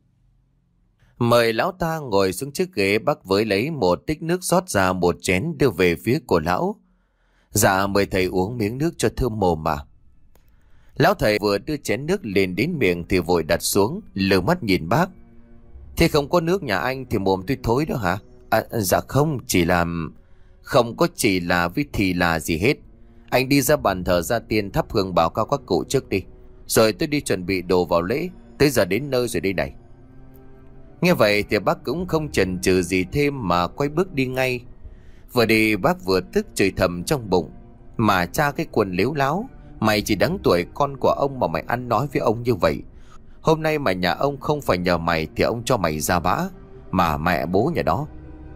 Mời lão ta ngồi xuống chiếc ghế, bác với lấy một tích nước rót ra một chén đưa về phía của lão. Dạ mời thầy uống miếng nước cho thơm mồm mà. Lão thầy vừa đưa chén nước lên đến miệng thì vội đặt xuống, lờ mắt nhìn bác. Thế không có nước nhà anh thì mồm tôi thối đó hả? À, dạ không, chỉ là... Không có chỉ là với thì là gì hết. Anh đi ra bàn thờ gia tiên thắp hương báo cáo các cụ trước đi. Rồi tôi đi chuẩn bị đồ vào lễ. Tới giờ đến nơi rồi đây này. Nghe vậy thì bác cũng không chần chừ gì thêm mà quay bước đi ngay. Vừa đi bác vừa tức chửi thầm trong bụng. Mà cha cái quần lếu láo, mày chỉ đáng tuổi con của ông mà mày ăn nói với ông như vậy. Hôm nay mà nhà ông không phải nhờ mày thì ông cho mày ra bã. Mà mẹ bố nhà đó.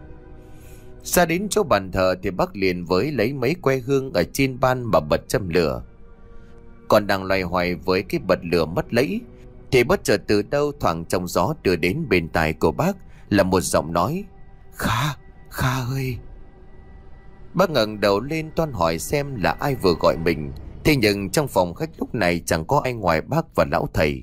Ra đến chỗ bàn thờ thì bác liền với lấy mấy que hương ở trên ban mà bật châm lửa. Còn đang loay hoay với cái bật lửa mất lấy thì bất chợt từ đâu thoảng trong gió đưa đến bên tai của bác là một giọng nói. Kha, Kha ơi. Bác ngẩng đầu lên toan hỏi xem là ai vừa gọi mình. Thế nhưng trong phòng khách lúc này chẳng có ai ngoài bác và lão thầy.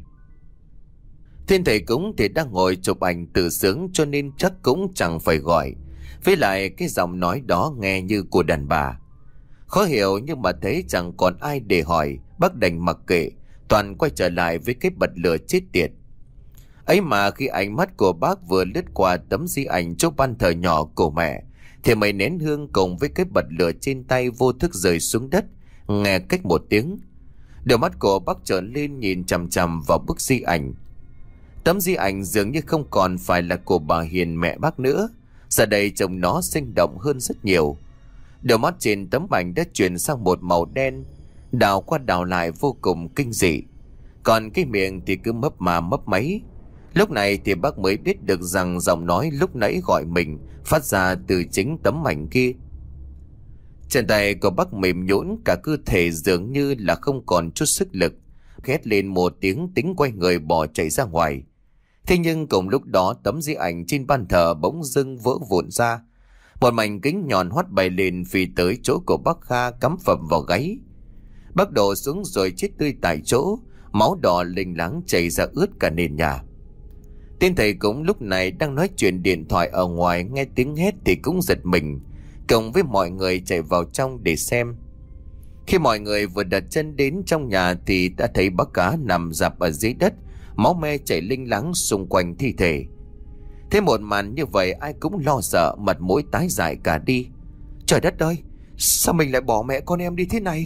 Thiên thầy cúng thì đang ngồi chụp ảnh tự sướng cho nên chắc cũng chẳng phải gọi. Với lại cái giọng nói đó nghe như của đàn bà. Khó hiểu nhưng mà thấy chẳng còn ai để hỏi, bác đành mặc kệ, toàn quay trở lại với cái bật lửa chết tiệt. Ấy mà khi ánh mắt của bác vừa lướt qua tấm di ảnh chỗ ban thờ nhỏ của mẹ, thì mấy nén hương cùng với cái bật lửa trên tay vô thức rơi xuống đất, nghe cách một tiếng. Đôi mắt của bác trợn lên nhìn chằm chằm vào bức di ảnh. Tấm di ảnh dường như không còn phải là của bà Hiền mẹ bác nữa. Giờ đây trông nó sinh động hơn rất nhiều. Đôi mắt trên tấm ảnh đã chuyển sang một màu đen, đào qua đào lại vô cùng kinh dị. Còn cái miệng thì cứ mấp mà mấp máy. Lúc này thì bác mới biết được rằng giọng nói lúc nãy gọi mình phát ra từ chính tấm ảnh kia. Chân tay của bác mềm nhũn, cả cơ thể dường như là không còn chút sức lực. Hét lên một tiếng tính quay người bỏ chạy ra ngoài. Thế nhưng cùng lúc đó tấm di ảnh trên ban thờ bỗng dưng vỡ vụn ra. Một mảnh kính nhọn hoắt bay lên phi tới chỗ của bác Kha cắm phập vào gáy. Bác đổ xuống rồi chết tươi tại chỗ, máu đỏ lênh láng chảy ra ướt cả nền nhà. Tên thầy cũng lúc này đang nói chuyện điện thoại ở ngoài, nghe tiếng hét thì cũng giật mình, cùng với mọi người chạy vào trong để xem. Khi mọi người vừa đặt chân đến trong nhà thì đã thấy bác Cá nằm rạp ở dưới đất, máu me chảy linh láng xung quanh thi thể. Thế một màn như vậy ai cũng lo sợ, mặt mũi tái dại cả đi. Trời đất ơi, sao mình lại bỏ mẹ con em đi thế này?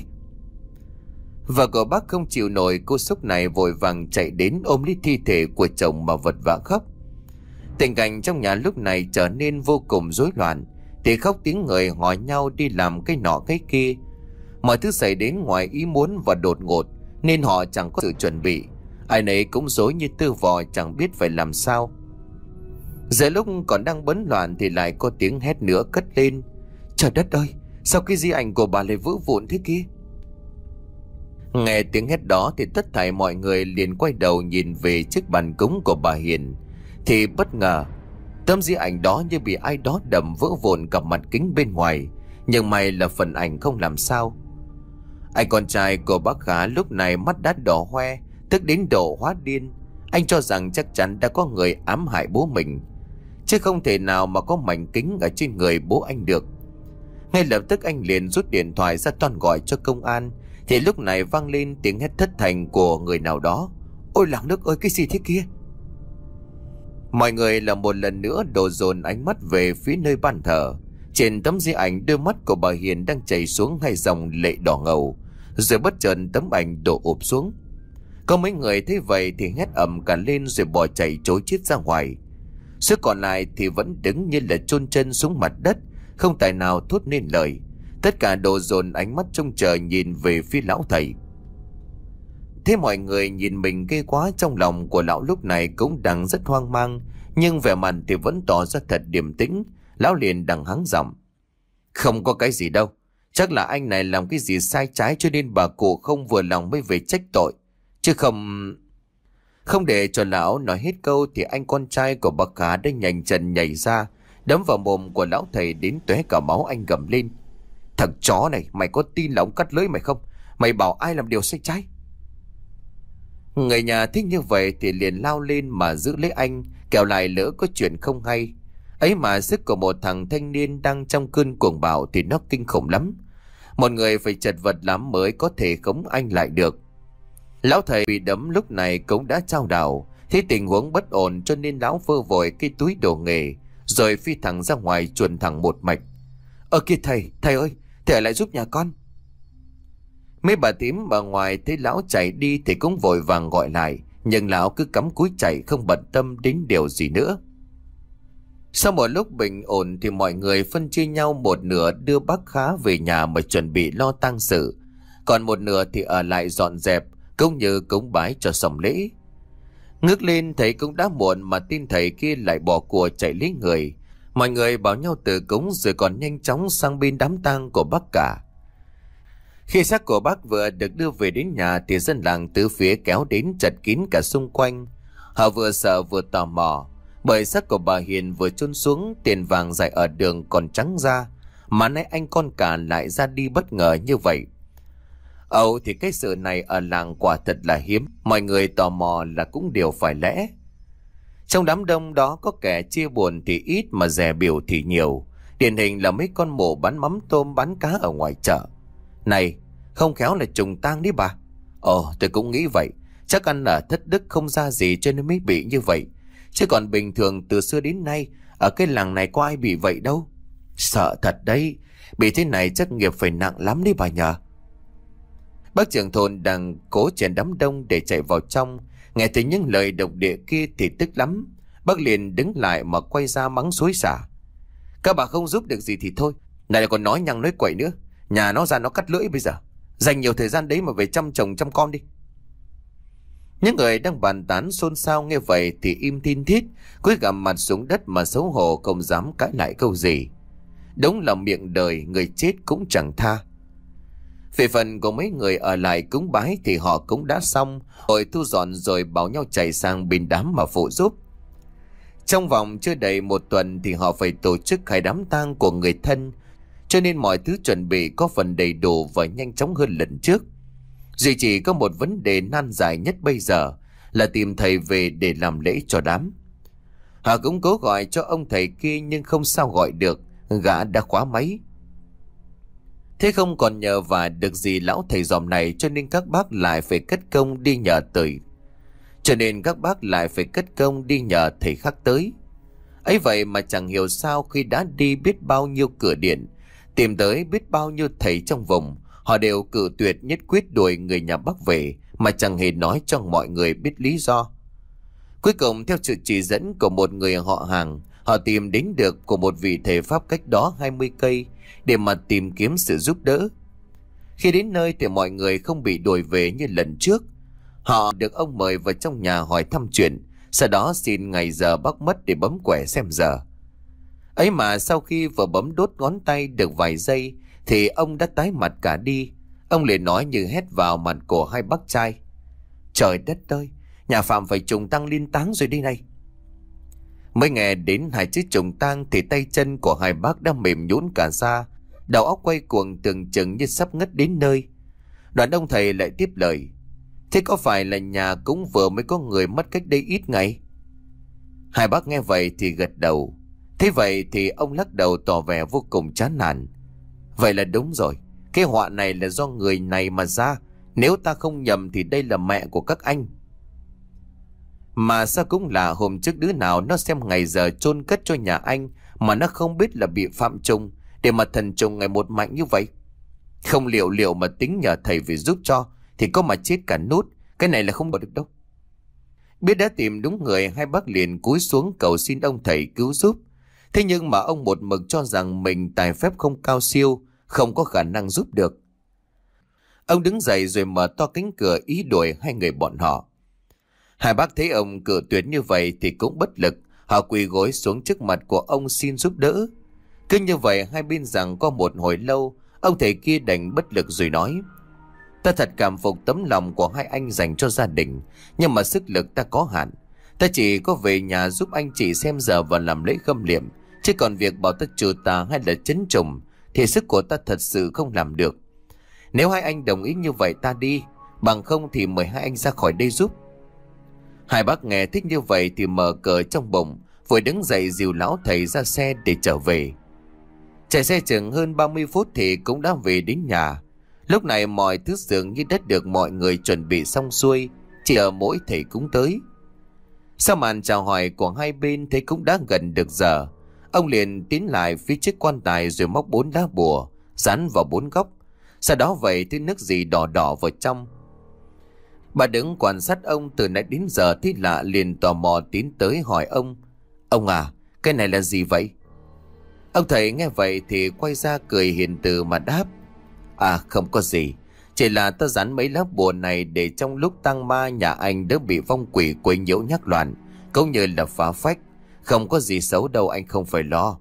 Vợ của bác không chịu nổi cô sốc này, vội vàng chạy đến ôm lấy thi thể của chồng mà vật vã khóc. Tình cảnh trong nhà lúc này trở nên vô cùng rối loạn, thì khóc tiếng người hỏi nhau đi làm cái nọ cái kia. Mọi thứ xảy đến ngoài ý muốn và đột ngột nên họ chẳng có sự chuẩn bị. Ai nấy cũng rối như tơ vò, chẳng biết phải làm sao. Giờ lúc còn đang bấn loạn thì lại có tiếng hét nữa cất lên. Trời đất ơi, sao cái di ảnh của bà lại vỡ vụn thế kia? Nghe tiếng hét đó thì tất thảy mọi người liền quay đầu nhìn về chiếc bàn cúng của bà Hiền. Thì bất ngờ tấm di ảnh đó như bị ai đó đập vỡ vụn cả mặt kính bên ngoài, nhưng may là phần ảnh không làm sao. Anh con trai của bác Khá lúc này mắt đã đỏ hoe, tức đến độ hóa điên. Anh cho rằng chắc chắn đã có người ám hại bố mình, chứ không thể nào mà có mảnh kính ở trên người bố anh được. Ngay lập tức anh liền rút điện thoại ra toan gọi cho công an, thì lúc này vang lên tiếng hét thất thành của người nào đó. Ôi làng nước ơi, cái gì thế kia? Mọi người là một lần nữa đổ dồn ánh mắt về phía nơi ban thờ. Trên tấm di ảnh, đôi mắt của bà Hiền đang chảy xuống hai dòng lệ đỏ ngầu. Rồi bất chợt tấm ảnh đổ ụp xuống. Có mấy người thấy vậy thì hét ầm cả lên rồi bỏ chạy trối chết ra ngoài. Số còn lại thì vẫn đứng như là chôn chân xuống mặt đất, không tài nào thốt nên lời. Tất cả đổ dồn ánh mắt trông chờ nhìn về phía lão thầy. Thế mọi người nhìn mình ghê quá, trong lòng của lão lúc này cũng đang rất hoang mang, nhưng vẻ mặt thì vẫn tỏ ra thật điềm tĩnh. Lão liền đằng hắng giọng: "Không có cái gì đâu, chắc là anh này làm cái gì sai trái cho nên bà cụ không vừa lòng mới về trách tội, chứ không..." Không để cho lão nói hết câu thì anh con trai của bà Khả đã nhanh chân nhảy ra, đấm vào mồm của lão thầy đến tóe cả máu. Anh gầm lên: "Thằng chó này, mày có tin là ông cắt lưỡi mày không? Mày bảo ai làm điều sai trái?" Người nhà thích như vậy thì liền lao lên mà giữ lấy anh, kẻo lại lỡ có chuyện không hay. Ấy mà sức của một thằng thanh niên đang trong cơn cuồng bạo thì nó kinh khủng lắm. Một người phải chật vật lắm mới có thể khống anh lại được. Lão thầy bị đấm lúc này cũng đã chao đảo. Thấy tình huống bất ổn cho nên lão vơ vội cái túi đồ nghề, rồi phi thẳng ra ngoài chuồn thẳng một mạch: "Ơ kìa thầy, thầy ơi, thầy lại giúp nhà con." Mấy bà tím bà ngoài thấy lão chạy đi thì cũng vội vàng gọi lại, nhưng lão cứ cắm cúi chạy không bận tâm đến điều gì nữa. Sau một lúc bình ổn thì mọi người phân chia nhau, một nửa đưa bác Khá về nhà mà chuẩn bị lo tang sự, còn một nửa thì ở lại dọn dẹp cũng như cúng bái cho xong lễ. Ngước lên thấy cũng đã muộn mà tin thầy kia lại bỏ của chạy lấy người. Mọi người bảo nhau từ cúng rồi còn nhanh chóng sang bên đám tang của bác cả. Khi xác của bác vừa được đưa về đến nhà thì dân làng tứ phía kéo đến chật kín cả xung quanh. Họ vừa sợ vừa tò mò, bởi xác của bà Hiền vừa chôn xuống, tiền vàng rải ở đường còn trắng ra, mà nay anh con cả lại ra đi bất ngờ như vậy. Âu thì cái sự này ở làng quả thật là hiếm, mọi người tò mò là cũng điều phải lẽ. Trong đám đông đó có kẻ chia buồn thì ít mà dè biểu thì nhiều, điển hình là mấy con mổ bán mắm tôm bán cá ở ngoài chợ. Này, không khéo là trùng tang đấy bà. Ồ, tôi cũng nghĩ vậy, chắc ăn ở thất đức không ra gì cho nên mới bị như vậy, chứ còn bình thường từ xưa đến nay ở cái làng này có ai bị vậy đâu. Sợ thật đấy, bị thế này chắc nghiệp phải nặng lắm đấy bà nhờ. Bác trưởng thôn đang cố chèn đám đông để chạy vào trong, nghe thấy những lời độc địa kia thì tức lắm. Bác liền đứng lại mà quay ra mắng xối xả: "Các bà không giúp được gì thì thôi, này còn nói nhăng nói quậy nữa. Nhà nó ra nó cắt lưỡi bây giờ, dành nhiều thời gian đấy mà về chăm chồng chăm con đi." Những người đang bàn tán xôn xao nghe vậy thì im thin thít, cúi gằm mặt xuống đất mà xấu hổ không dám cãi lại câu gì. Đúng là miệng đời người chết cũng chẳng tha. Về phần của mấy người ở lại cúng bái thì họ cũng đã xong, hội thu dọn rồi bảo nhau chạy sang bên đám mà phụ giúp. Trong vòng chưa đầy một tuần thì họ phải tổ chức hai đám tang của người thân, cho nên mọi thứ chuẩn bị có phần đầy đủ và nhanh chóng hơn lần trước. Duy chỉ có một vấn đề nan giải nhất bây giờ là tìm thầy về để làm lễ cho đám. Họ cũng cố gọi cho ông thầy kia nhưng không sao gọi được, gã đã khóa máy. Thế không còn nhờ và được gì lão thầy dòm này, cho nên các bác lại phải cất công đi nhờ tới. Cho nên các bác lại phải cất công đi nhờ thầy khác tới. Ấy vậy mà chẳng hiểu sao khi đã đi biết bao nhiêu cửa điện, tìm tới biết bao nhiêu thầy trong vùng, họ đều cự tuyệt nhất quyết đuổi người nhà Bắc về mà chẳng hề nói cho mọi người biết lý do. Cuối cùng theo sự chỉ dẫn của một người họ hàng, họ tìm đến được của một vị thầy Pháp cách đó hai mươi cây để mà tìm kiếm sự giúp đỡ. Khi đến nơi thì mọi người không bị đuổi về như lần trước. Họ được ông mời vào trong nhà hỏi thăm chuyện, sau đó xin ngày giờ bác mất để bấm quẻ xem giờ. Ấy mà sau khi vừa bấm đốt ngón tay được vài giây thì ông đã tái mặt cả đi. Ông liền nói như hét vào mặt của hai bác trai: "Trời đất ơi, nhà Phạm phải trùng tang liên táng rồi đi này." Mới nghe đến hai chữ trùng tang thì tay chân của hai bác đã mềm nhũn cả ra, đầu óc quay cuồng tưởng chừng như sắp ngất đến nơi. Đoạn ông thầy lại tiếp lời: "Thế có phải là nhà cũng vừa mới có người mất cách đây ít ngày?" Hai bác nghe vậy thì gật đầu. Thế vậy thì ông lắc đầu tỏ vẻ vô cùng chán nản: "Vậy là đúng rồi, cái họa này là do người này mà ra. Nếu ta không nhầm thì đây là mẹ của các anh." Mà sao cũng là hôm trước đứa nào nó xem ngày giờ chôn cất cho nhà anh mà nó không biết là bị phạm trùng, để mà thần trùng ngày một mạnh như vậy. Không liệu liệu mà tính nhờ thầy về giúp cho thì có mà chết cả nốt. Cái này là không được đâu. Biết đã tìm đúng người, hai bác liền cúi xuống cầu xin ông thầy cứu giúp. Thế nhưng mà ông một mực cho rằng mình tài phép không cao siêu, không có khả năng giúp được. Ông đứng dậy rồi mở to cánh cửa ý đuổi hai người bọn họ. Hai bác thấy ông cự tuyệt như vậy thì cũng bất lực. Họ quỳ gối xuống trước mặt của ông xin giúp đỡ. Cứ như vậy hai bên rằng có một hồi lâu, ông thầy kia đành bất lực rồi nói: Ta thật cảm phục tấm lòng của hai anh dành cho gia đình, nhưng mà sức lực ta có hạn. Ta chỉ có về nhà giúp anh chị xem giờ và làm lễ khâm liệm, chứ còn việc bảo ta trừ tà hay là chấn trùng thì sức của ta thật sự không làm được. Nếu hai anh đồng ý như vậy ta đi, bằng không thì mời hai anh ra khỏi đây giúp. Hai bác nghe thích như vậy thì mở cờ trong bụng, vội đứng dậy dìu lão thầy ra xe để trở về. Chạy xe chừng hơn ba mươi phút thì cũng đã về đến nhà. Lúc này mọi thứ dường như đã được mọi người chuẩn bị xong xuôi, chỉ ở mỗi thầy cúng tới. Sau màn chào hỏi của hai bên thấy cũng đã gần được giờ, ông liền tiến lại phía trước quan tài rồi móc bốn lá bùa dán vào bốn góc, sau đó vẩy thứ nước gì đỏ đỏ vào trong. Bà đứng quan sát ông từ nãy đến giờ thấy lạ liền tò mò tiến tới hỏi ông: Ông à, cái này là gì vậy? Ông thầy nghe vậy thì quay ra cười hiền từ mà đáp: À không có gì, chỉ là ta dán mấy lá bùa này để trong lúc tang ma nhà anh đỡ bị vong quỷ quấy nhiễu nhắc loạn, cũng như là phá phách. Không có gì xấu đâu, anh không phải lo.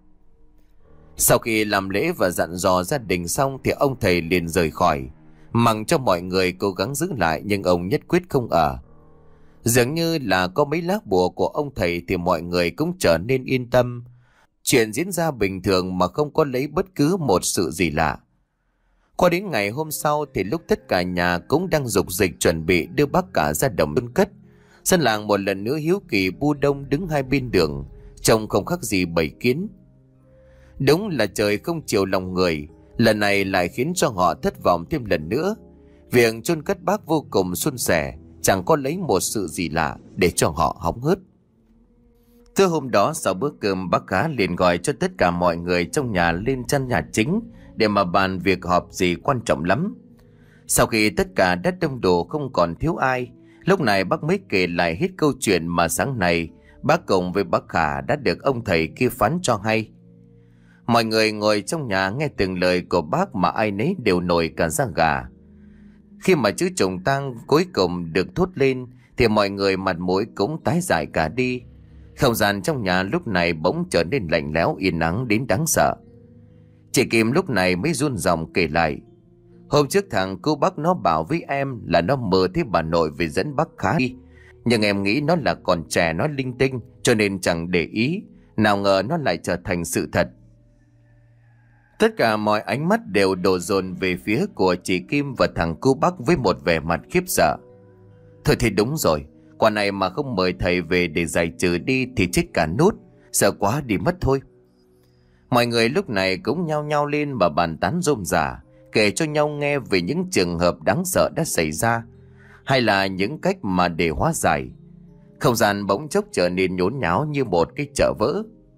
Sau khi làm lễ và dặn dò gia đình xong thì ông thầy liền rời khỏi, mặc cho mọi người cố gắng giữ lại nhưng ông nhất quyết không ở. Dường như là có mấy lá bùa của ông thầy thì mọi người cũng trở nên yên tâm. Chuyện diễn ra bình thường mà không có lấy bất cứ một sự gì lạ. Qua đến ngày hôm sau thì lúc tất cả nhà cũng đang dục dịch chuẩn bị đưa bác cả ra đồng chôn cất, dân làng một lần nữa hiếu kỳ bu đông đứng hai bên đường, trông không khác gì bầy kiến. Đúng là trời không chiều lòng người, lần này lại khiến cho họ thất vọng thêm lần nữa. Việc chôn cất bác vô cùng suôn sẻ, chẳng có lấy một sự gì lạ để cho họ hóng hớt. Từ hôm đó sau bữa cơm, bác Khá liền gọi cho tất cả mọi người trong nhà lên căn nhà chính để mà bàn việc họp gì quan trọng lắm. Sau khi tất cả đã đông đủ không còn thiếu ai, lúc này bác mới kể lại hết câu chuyện mà sáng nay bác cùng với bác Khả đã được ông thầy kia phán cho hay. Mọi người ngồi trong nhà nghe từng lời của bác mà ai nấy đều nổi cả da gà. Khi mà chữ trùng tang cuối cùng được thốt lên thì mọi người mặt mũi cũng tái dại cả đi. Không gian trong nhà lúc này bỗng trở nên lạnh lẽo yên ắng đến đáng sợ. Chị Kim lúc này mới run giọng kể lại: Hôm trước thằng cô bác nó bảo với em là nó mơ thấy bà nội về dẫn bác Khá đi, nhưng em nghĩ nó là còn trẻ, nó linh tinh cho nên chẳng để ý. Nào ngờ nó lại trở thành sự thật. Tất cả mọi ánh mắt đều đổ dồn về phía của chị Kim và thằng cô bác với một vẻ mặt khiếp sợ. Thôi thì đúng rồi, quả này mà không mời thầy về để giải trừ đi thì chết cả nốt, sợ quá đi mất thôi. Mọi người lúc này cũng nhao nhao lên và bàn tán rôm rả, kể cho nhau nghe về những trường hợp đáng sợ đã xảy ra, hay là những cách mà để hóa giải. Không gian bỗng chốc trở nên nhốn nháo như một cái chợ vỡ.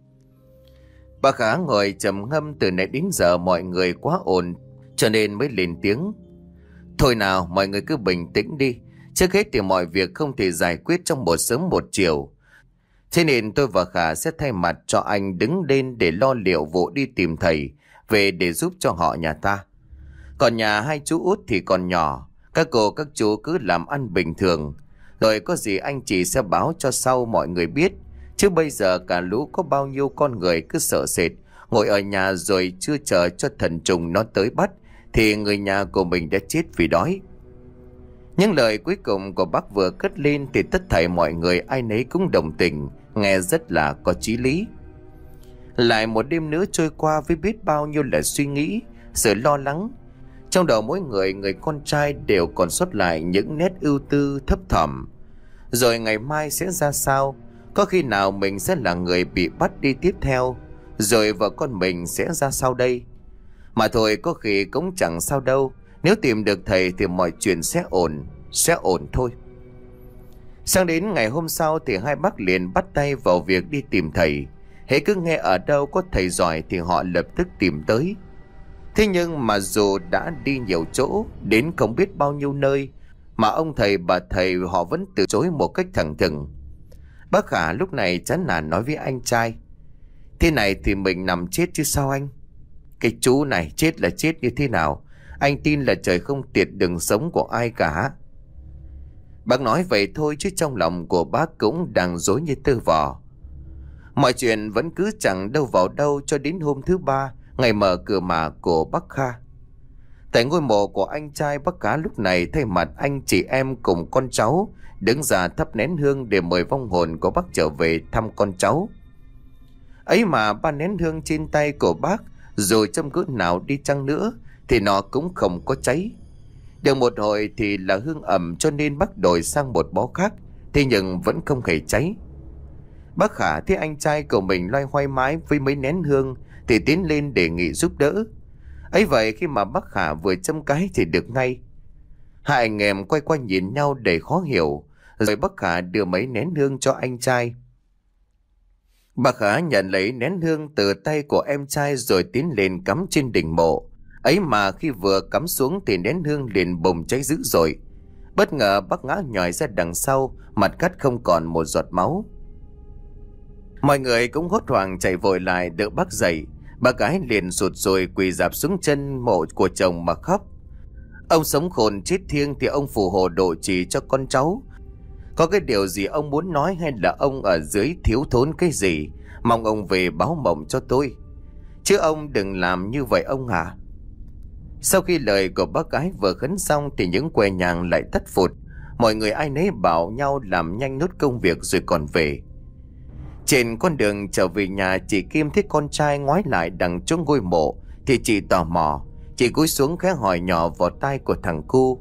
Bà Khá ngồi trầm ngâm từ nãy đến giờ mọi người quá ồn cho nên mới lên tiếng: Thôi nào, mọi người cứ bình tĩnh đi. Trước hết thì mọi việc không thể giải quyết trong một sớm một chiều. Thế nên tôi và Khả sẽ thay mặt cho anh đứng lên để lo liệu vụ đi tìm thầy về để giúp cho họ nhà ta. Còn nhà hai chú út thì còn nhỏ, các cô các chú cứ làm ăn bình thường, rồi có gì anh chị sẽ báo cho sau mọi người biết. Chứ bây giờ cả lũ có bao nhiêu con người cứ sợ sệt ngồi ở nhà rồi chưa chờ cho thần trùng nó tới bắt thì người nhà của mình đã chết vì đói. Những lời cuối cùng của bác vừa cất lên thì tất thảy mọi người ai nấy cũng đồng tình, nghe rất là có chí lý. Lại một đêm nữa trôi qua với biết bao nhiêu là suy nghĩ, sự lo lắng. Trong đầu mỗi người người con trai đều còn sót lại những nét ưu tư thấp thỏm. Rồi ngày mai sẽ ra sao? Có khi nào mình sẽ là người bị bắt đi tiếp theo? Rồi vợ con mình sẽ ra sao đây? Mà thôi, có khi cũng chẳng sao đâu. Nếu tìm được thầy thì mọi chuyện sẽ ổn, sẽ ổn thôi. Sang đến ngày hôm sau thì hai bác liền bắt tay vào việc đi tìm thầy. Hễ cứ nghe ở đâu có thầy giỏi thì họ lập tức tìm tới. Thế nhưng mà dù đã đi nhiều chỗ, đến không biết bao nhiêu nơi, mà ông thầy bà thầy họ vẫn từ chối một cách thẳng thừng. Bác Khả lúc này chán nản nói với anh trai: thế này thì mình nằm chết chứ sao anh? Cái chú này chết là chết như thế nào? Anh tin là trời không tiệt đường sống của ai cả. Bác nói vậy thôi chứ trong lòng của bác cũng đang rối như tơ vò. Mọi chuyện vẫn cứ chẳng đâu vào đâu cho đến hôm thứ ba, ngày mở cửa mả của bác Kha. Tại ngôi mộ của anh trai, bác Khả lúc này thay mặt anh chị em cùng con cháu đứng ra thắp nén hương để mời vong hồn của bác trở về thăm con cháu. Ấy mà ba nén hương trên tay của bác, dù trong cỡ nào đi chăng nữa thì nó cũng không có cháy. Được một hồi thì là hương ẩm, cho nên bác đổi sang một bó khác, thế nhưng vẫn không hề cháy. Bác Khả thấy anh trai của mình loay hoay mãi với mấy nén hương thì tiến lên đề nghị giúp đỡ. Ấy vậy khi mà bác Khả vừa châm cái thì được ngay. Hai anh em quay qua nhìn nhau đầy khó hiểu, rồi bác Khả đưa mấy nén hương cho anh trai. Bác Khả nhận lấy nén hương từ tay của em trai rồi tiến lên cắm trên đỉnh mộ. Ấy mà khi vừa cắm xuống thì nén hương liền bùng cháy dữ dội. Bất ngờ bác ngã nhòi ra đằng sau, mặt cắt không còn một giọt máu. Mọi người cũng hốt hoảng chạy vội lại đỡ bác dậy. Bà gái liền sụt rồi quỳ rạp xuống chân mộ của chồng mà khóc. Ông sống khôn chết thiêng thì ông phù hộ độ trì cho con cháu. Có cái điều gì ông muốn nói hay là ông ở dưới thiếu thốn cái gì, mong ông về báo mộng cho tôi, chứ ông đừng làm như vậy ông hả? Sau khi lời của bác gái vừa khấn xong thì những que nhang lại tắt phụt. Mọi người ai nấy bảo nhau làm nhanh nốt công việc rồi còn về. Trên con đường trở về nhà, chị Kim thấy con trai ngoái lại đằng chỗ ngôi mộ thì chị tò mò. Chị cúi xuống khẽ hỏi nhỏ vào tai của thằng cu: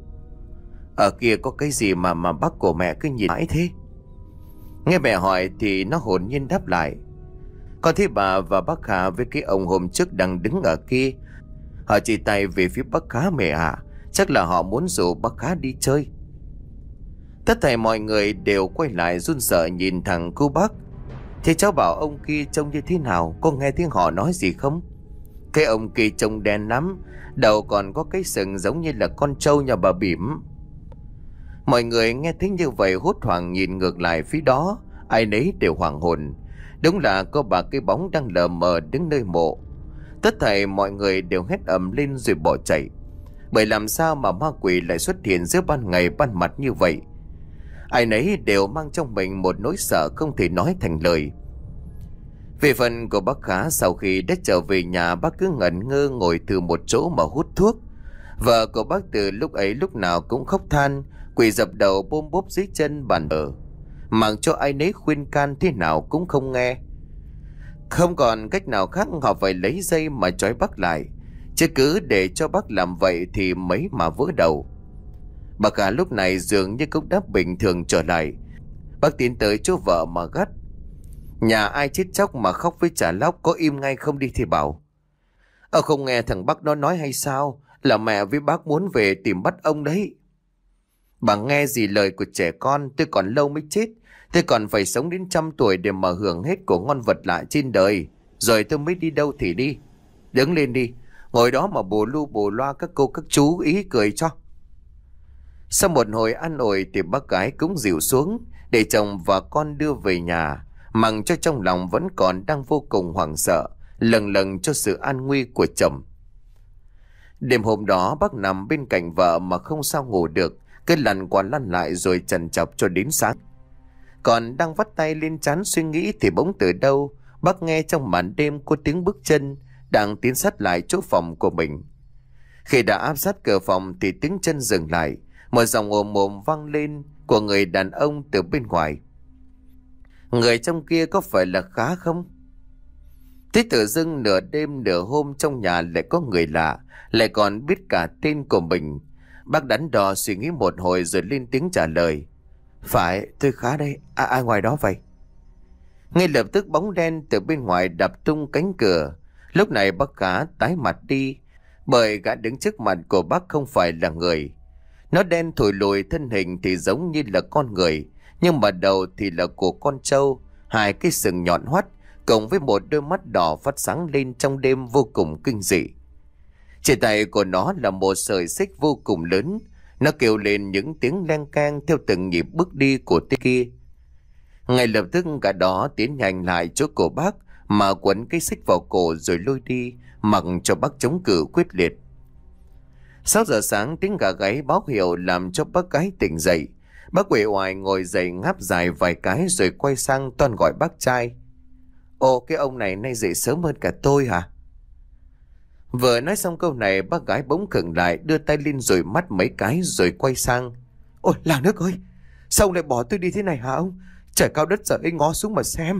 ở kia có cái gì mà mà bác của mẹ cứ nhìn mãi thế? Nghe mẹ hỏi thì nó hồn nhiên đáp lại: con thấy bà và bác Khả với cái ông hôm trước đang đứng ở kia. Họ chỉ tay về phía bác Khả mẹ ạ. Chắc là họ muốn rủ bác Khả đi chơi. Tất thảy mọi người đều quay lại run sợ nhìn thằng cu bác. Thế cháu bảo ông kia trông như thế nào? Có nghe tiếng họ nói gì không? Cái ông kia trông đen lắm, đầu còn có cái sừng giống như là con trâu nhà bà Bỉm. Mọi người nghe thấy như vậy hốt hoảng nhìn ngược lại phía đó. Ai nấy đều hoảng hồn. Đúng là có bà cái bóng đang lờ mờ đứng nơi mộ. Tất thảy mọi người đều hét ầm lên rồi bỏ chạy. Bởi làm sao mà ma quỷ lại xuất hiện giữa ban ngày ban mặt như vậy? Ai nấy đều mang trong mình một nỗi sợ không thể nói thành lời. Về phần của bác Khả, sau khi đã trở về nhà, bác cứ ngẩn ngơ ngồi từ một chỗ mà hút thuốc. Vợ của bác từ lúc ấy lúc nào cũng khóc than, quỳ dập đầu bôm bốp dưới chân bàn ở, mặc cho ai nấy khuyên can thế nào cũng không nghe. Không còn cách nào khác, họ phải lấy dây mà trói bác lại, chứ cứ để cho bác làm vậy thì mấy mà vỡ đầu. Bà cả lúc này dường như cũng đã bình thường trở lại. Bác tiến tới chỗ vợ mà gắt: nhà ai chết chóc mà khóc với trả lóc, có im ngay không đi thì bảo. Ông không nghe thằng bác nó nói hay sao? Là mẹ với bác muốn về tìm bắt ông đấy. Bà nghe gì lời của trẻ con? Tôi còn lâu mới chết. Tôi còn phải sống đến trăm tuổi để mà hưởng hết của ngon vật lạ trên đời. Rồi tôi mới đi đâu thì đi. Đứng lên đi, ngồi đó mà bồ lu bồ loa các cô các chú ý cười cho. Sau một hồi ăn ủi thì bác gái cũng dịu xuống, để chồng và con đưa về nhà, mặc cho trong lòng vẫn còn đang vô cùng hoảng sợ, lâng lâng cho sự an nguy của chồng. Đêm hôm đó bác nằm bên cạnh vợ mà không sao ngủ được, cứ lăn qua lăn lại rồi trằn trọc cho đến sáng. Còn đang vắt tay lên trán suy nghĩ thì bỗng từ đâu bác nghe trong màn đêm có tiếng bước chân đang tiến sát lại chỗ phòng của mình. Khi đã áp sát cửa phòng thì tiếng chân dừng lại, một giọng ồm ồm vang lên của người đàn ông từ bên ngoài: người trong kia có phải là Khá không? Thế tự dưng nửa đêm nửa hôm trong nhà lại có người lạ, lại còn biết cả tên của mình. Bác đắn đo suy nghĩ một hồi rồi lên tiếng trả lời: phải, tôi Khá đây. À, ai ngoài đó vậy? Ngay lập tức bóng đen từ bên ngoài đập tung cánh cửa. Lúc này bác Khá tái mặt đi, bởi gã đứng trước mặt của bác không phải là người. Nó đen thủi lùi, thân hình thì giống như là con người, Nhưng mà đầu thì là của con trâu, hai cái sừng nhọn hoắt cộng với một đôi mắt đỏ phát sáng lên trong đêm vô cùng kinh dị. Trên tay của nó là một sợi xích vô cùng lớn, nó kêu lên những tiếng leng keng theo từng nhịp bước đi của tên kia. Ngay lập tức cả đó tiến nhanh lại chỗ cổ bác mà quấn cái xích vào cổ rồi lôi đi, mặc cho bác chống cự quyết liệt. Sáu giờ sáng tiếng gà gáy báo hiệu làm cho bác gái tỉnh dậy. Bác uể oải ngồi dậy ngáp dài vài cái rồi quay sang toan gọi bác trai. Ồ, cái ông này nay dậy sớm hơn cả tôi hả? Vừa nói xong câu này, bác gái bỗng khựng lại, đưa tay lên rồi mắt mấy cái rồi quay sang. Ôi làng nước ơi, sao ông lại bỏ tôi đi thế này hả ông? Trời cao đất rộng ấy, ngó xuống mà xem.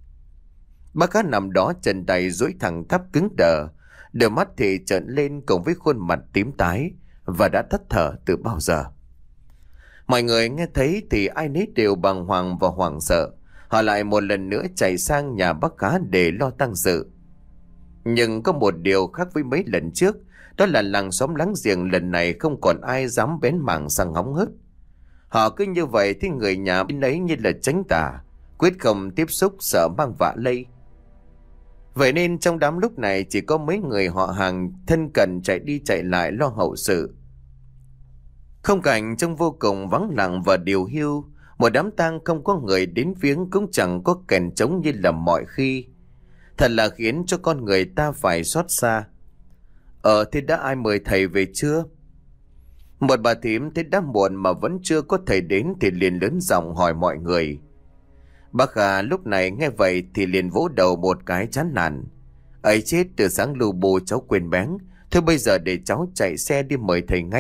Bác gái nằm đó chân tay duỗi thẳng tắp cứng đờ, đôi mắt thì trợn lên cùng với khuôn mặt tím tái và đã thất thở từ bao giờ. Mọi người nghe thấy thì ai nấy đều bàng hoàng và hoảng sợ. Họ lại một lần nữa chạy sang nhà bác gái để lo tang sự. Nhưng có một điều khác với mấy lần trước, đó là làng xóm láng giềng lần này không còn ai dám bén mảng sang hóng hớt. Họ cứ như vậy thì người nhà bên ấy như là tránh tà, quyết không tiếp xúc sợ mang vạ lây. Vậy nên trong đám lúc này chỉ có mấy người họ hàng thân cận chạy đi chạy lại lo hậu sự. Không cảnh trông vô cùng vắng lặng và điều hiu. Một đám tang không có người đến viếng, cũng chẳng có kèn trống như là mọi khi. Thật là khiến cho con người ta phải xót xa. Ờ thế đã ai mời thầy về chưa? Một bà thím thấy đã muộn mà vẫn chưa có thầy đến thì liền lớn giọng hỏi mọi người. Bác Hà lúc này nghe vậy thì liền vỗ đầu một cái chán nản. Ấy chết, từ sáng lù bù cháu quên bén. Thôi bây giờ để cháu chạy xe đi mời thầy ngay.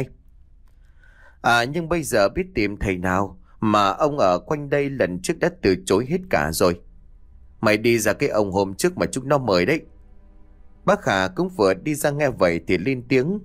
À nhưng bây giờ biết tìm thầy nào, mà ông ở quanh đây lần trước đã từ chối hết cả rồi. Mày đi ra cái ông hôm trước mà chúng nó mời đấy. Bác Hà cũng vừa đi ra nghe vậy thì lên tiếng.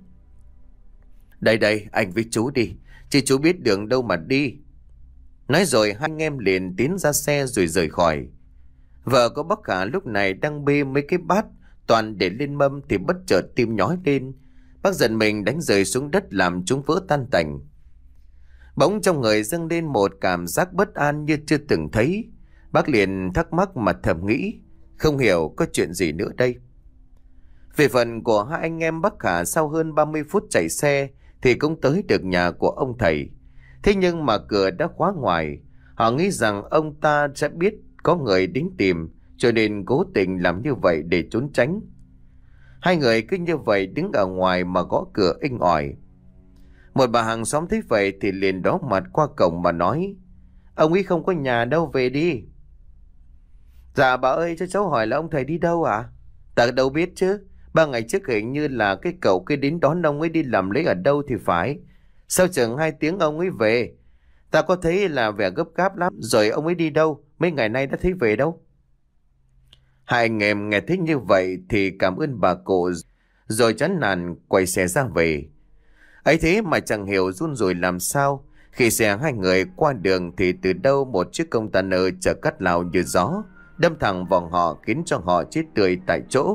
Đây đây, anh với chú đi, chứ chú biết đường đâu mà đi. Nói rồi hai anh em liền tiến ra xe rồi rời khỏi. Vợ của bác Hà lúc này đang bê mấy cái bát toàn để lên mâm thì bất chợt tim nhói lên. Bác giận mình đánh rơi xuống đất làm chúng vỡ tan tành. Bỗng trong người dâng lên một cảm giác bất an như chưa từng thấy. Bác liền thắc mắc mà thầm nghĩ, không hiểu có chuyện gì nữa đây. Về phần của hai anh em bác Hà, sau hơn ba mươi phút chạy xe thì cũng tới được nhà của ông thầy. Thế nhưng mà cửa đã khóa ngoài. Họ nghĩ rằng ông ta sẽ biết có người đến tìm, cho nên cố tình làm như vậy để trốn tránh. Hai người cứ như vậy đứng ở ngoài mà gõ cửa inh ỏi. Một bà hàng xóm thấy vậy thì liền đó mặt qua cổng mà nói, ông ấy không có nhà đâu, về đi. Dạ bà ơi, cho cháu hỏi là ông thầy đi đâu ạ? À? Ta đâu biết chứ. Ba ngày trước hình như là cái cậu kia đến đón ông ấy đi làm lấy ở đâu thì phải. Sao chừng hai tiếng ông ấy về? Ta có thấy là vẻ gấp gáp lắm. Rồi ông ấy đi đâu? Mấy ngày nay đã thấy về đâu? Hai anh em nghe thấy như vậy thì cảm ơn bà cụ, rồi chán nản quay xe ra về. Ấy thế mà chẳng hiểu run rồi làm sao. Khi xe hai người qua đường thì từ đâu một chiếc container chở cát lao như gió đâm thẳng vào họ, khiến cho họ chết tươi tại chỗ.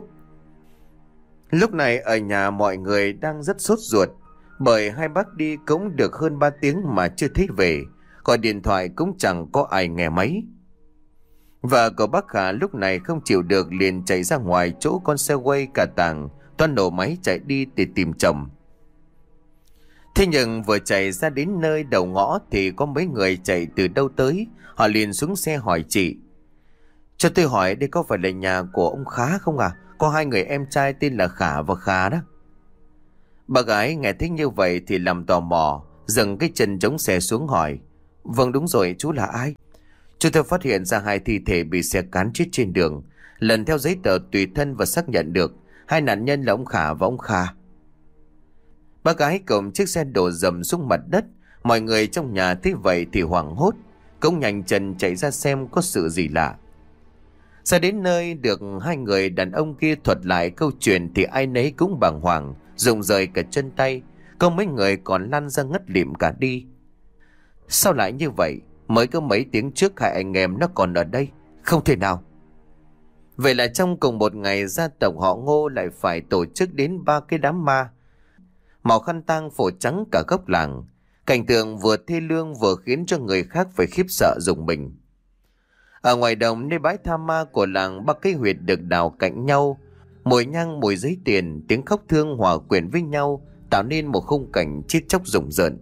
Lúc này ở nhà mọi người đang rất sốt ruột, bởi hai bác đi cũng được hơn ba tiếng mà chưa thấy về, gọi điện thoại cũng chẳng có ai nghe máy. Vợ của bác Hà lúc này không chịu được liền chạy ra ngoài chỗ con xe quay cả tàng, toan nổ máy chạy đi để tìm chồng. Thế nhưng vừa chạy ra đến nơi đầu ngõ thì có mấy người chạy từ đâu tới. Họ liền xuống xe hỏi chị, cho tôi hỏi đây có phải là nhà của ông Khá không à? Có hai người em trai tên là Khả và Khá đó. Bà gái nghe thấy như vậy thì làm tò mò, dừng cái chân chống xe xuống hỏi, vâng đúng rồi, chú là ai? Chúng tôi phát hiện ra hai thi thể bị xe cán chết trên đường. Lần theo giấy tờ tùy thân và xác nhận được hai nạn nhân là ông Khả và ông Kha. Bác gái cầm chiếc xe đổ dầm xuống mặt đất. Mọi người trong nhà thấy vậy thì hoảng hốt, cũng nhanh chân chạy ra xem có sự gì lạ. Ra đến nơi được hai người đàn ông kia thuật lại câu chuyện thì ai nấy cũng bàng hoàng, rụng rời cả chân tay. Có mấy người còn lăn ra ngất lịm cả đi. Sao lại như vậy? Mới có mấy tiếng trước hai anh em nó còn ở đây. Không thể nào. Vậy là trong cùng một ngày, gia tộc họ Ngô lại phải tổ chức đến ba cái đám ma, màu khăn tang phủ trắng cả gốc làng. Cảnh tượng vừa thê lương vừa khiến cho người khác phải khiếp sợ rùng mình. Ở ngoài đồng, nơi bãi tha ma của làng, ba cái huyệt được đào cạnh nhau, mùi nhang mùi giấy tiền, tiếng khóc thương hòa quyện với nhau, tạo nên một khung cảnh chết chóc rùng rợn.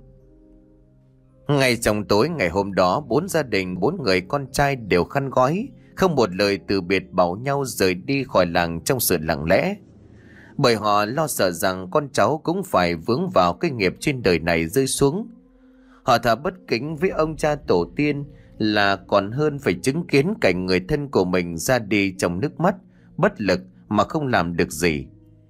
Ngay trong tối ngày hôm đó, bốn gia đình, bốn người con trai đều khăn gói, không một lời từ biệt, bảo nhau rời đi khỏi làng trong sự lặng lẽ. Bởi họ lo sợ rằng con cháu cũng phải vướng vào cái nghiệp trên đời này rơi xuống. Họ thà bất kính với ông cha tổ tiên là còn hơn phải chứng kiến cảnh người thân của mình ra đi trong nước mắt, bất lực mà không làm được gì.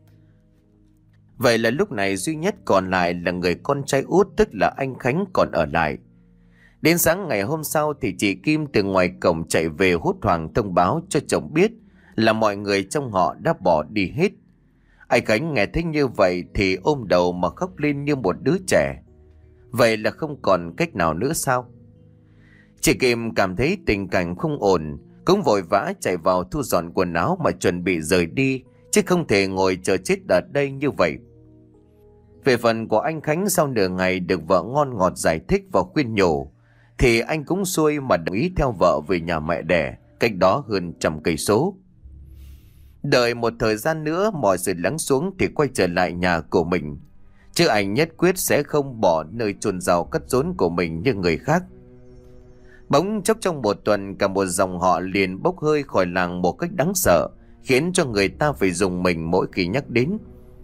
Vậy là lúc này duy nhất còn lại là người con trai út, tức là anh Khánh còn ở lại. Đến sáng ngày hôm sau thì chị Kim từ ngoài cổng chạy về hốt hoảng thông báo cho chồng biết là mọi người trong họ đã bỏ đi hết. Anh Khánh nghe thấy như vậy thì ôm đầu mà khóc lên như một đứa trẻ. Vậy là không còn cách nào nữa sao? Chị Kim cảm thấy tình cảnh không ổn, cũng vội vã chạy vào thu dọn quần áo mà chuẩn bị rời đi, chứ không thể ngồi chờ chết ở đây như vậy. Về phần của anh Khánh, sau nửa ngày được vợ ngon ngọt giải thích và khuyên nhủ, thì anh cũng xuôi mà đồng ý theo vợ về nhà mẹ đẻ, cách đó hơn trăm cây số. Đợi một thời gian nữa mọi sự lắng xuống thì quay trở lại nhà của mình, chứ anh nhất quyết sẽ không bỏ nơi chôn rau cất rốn của mình như người khác. Bỗng chốc trong một tuần, cả một dòng họ liền bốc hơi khỏi làng một cách đáng sợ, khiến cho người ta phải rùng mình mỗi khi nhắc đến.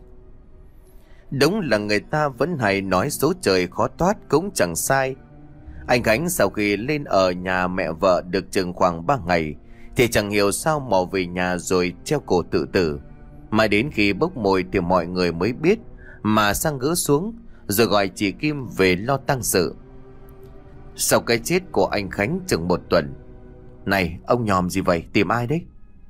Đúng là người ta vẫn hay nói số trời khó thoát cũng chẳng sai. Anh Khánh sau khi lên ở nhà mẹ vợ được chừng khoảng ba ngày thì chẳng hiểu sao mò về nhà rồi treo cổ tự tử. Mà đến khi bốc mồi thì mọi người mới biết, mà sang gỡ xuống rồi gọi chị Kim về lo tang sự. Sau cái chết của anh Khánh chừng một tuần, này ông nhòm gì vậy, tìm ai đấy?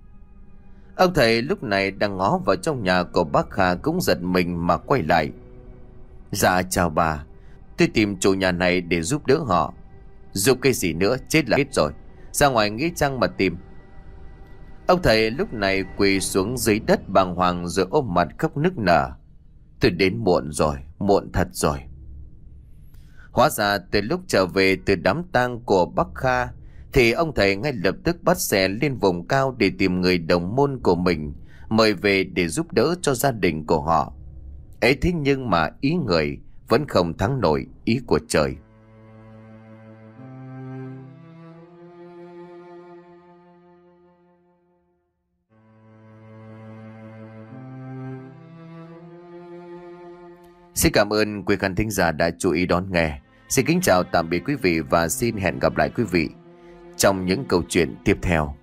Ông thầy lúc này đang ngó vào trong nhà của bác Kha cũng giật mình mà quay lại. Dạ chào bà, tôi tìm chủ nhà này để giúp đỡ họ. Giúp cái gì nữa, chết là hết rồi, ra ngoài nghĩa trang mà tìm. Ông thầy lúc này quỳ xuống dưới đất bàng hoàng rồi ôm mặt khóc nức nở. Tôi đến muộn rồi, muộn thật rồi. Hóa ra từ lúc trở về từ đám tang của bác Kha thì ông thầy ngay lập tức bắt xe lên vùng cao để tìm người đồng môn của mình, mời về để giúp đỡ cho gia đình của họ. Ấy thế nhưng mà ý người vẫn không thắng nổi ý của trời. Xin cảm ơn quý khán thính giả đã chú ý đón nghe. Xin kính chào tạm biệt quý vị và xin hẹn gặp lại quý vị trong những câu chuyện tiếp theo.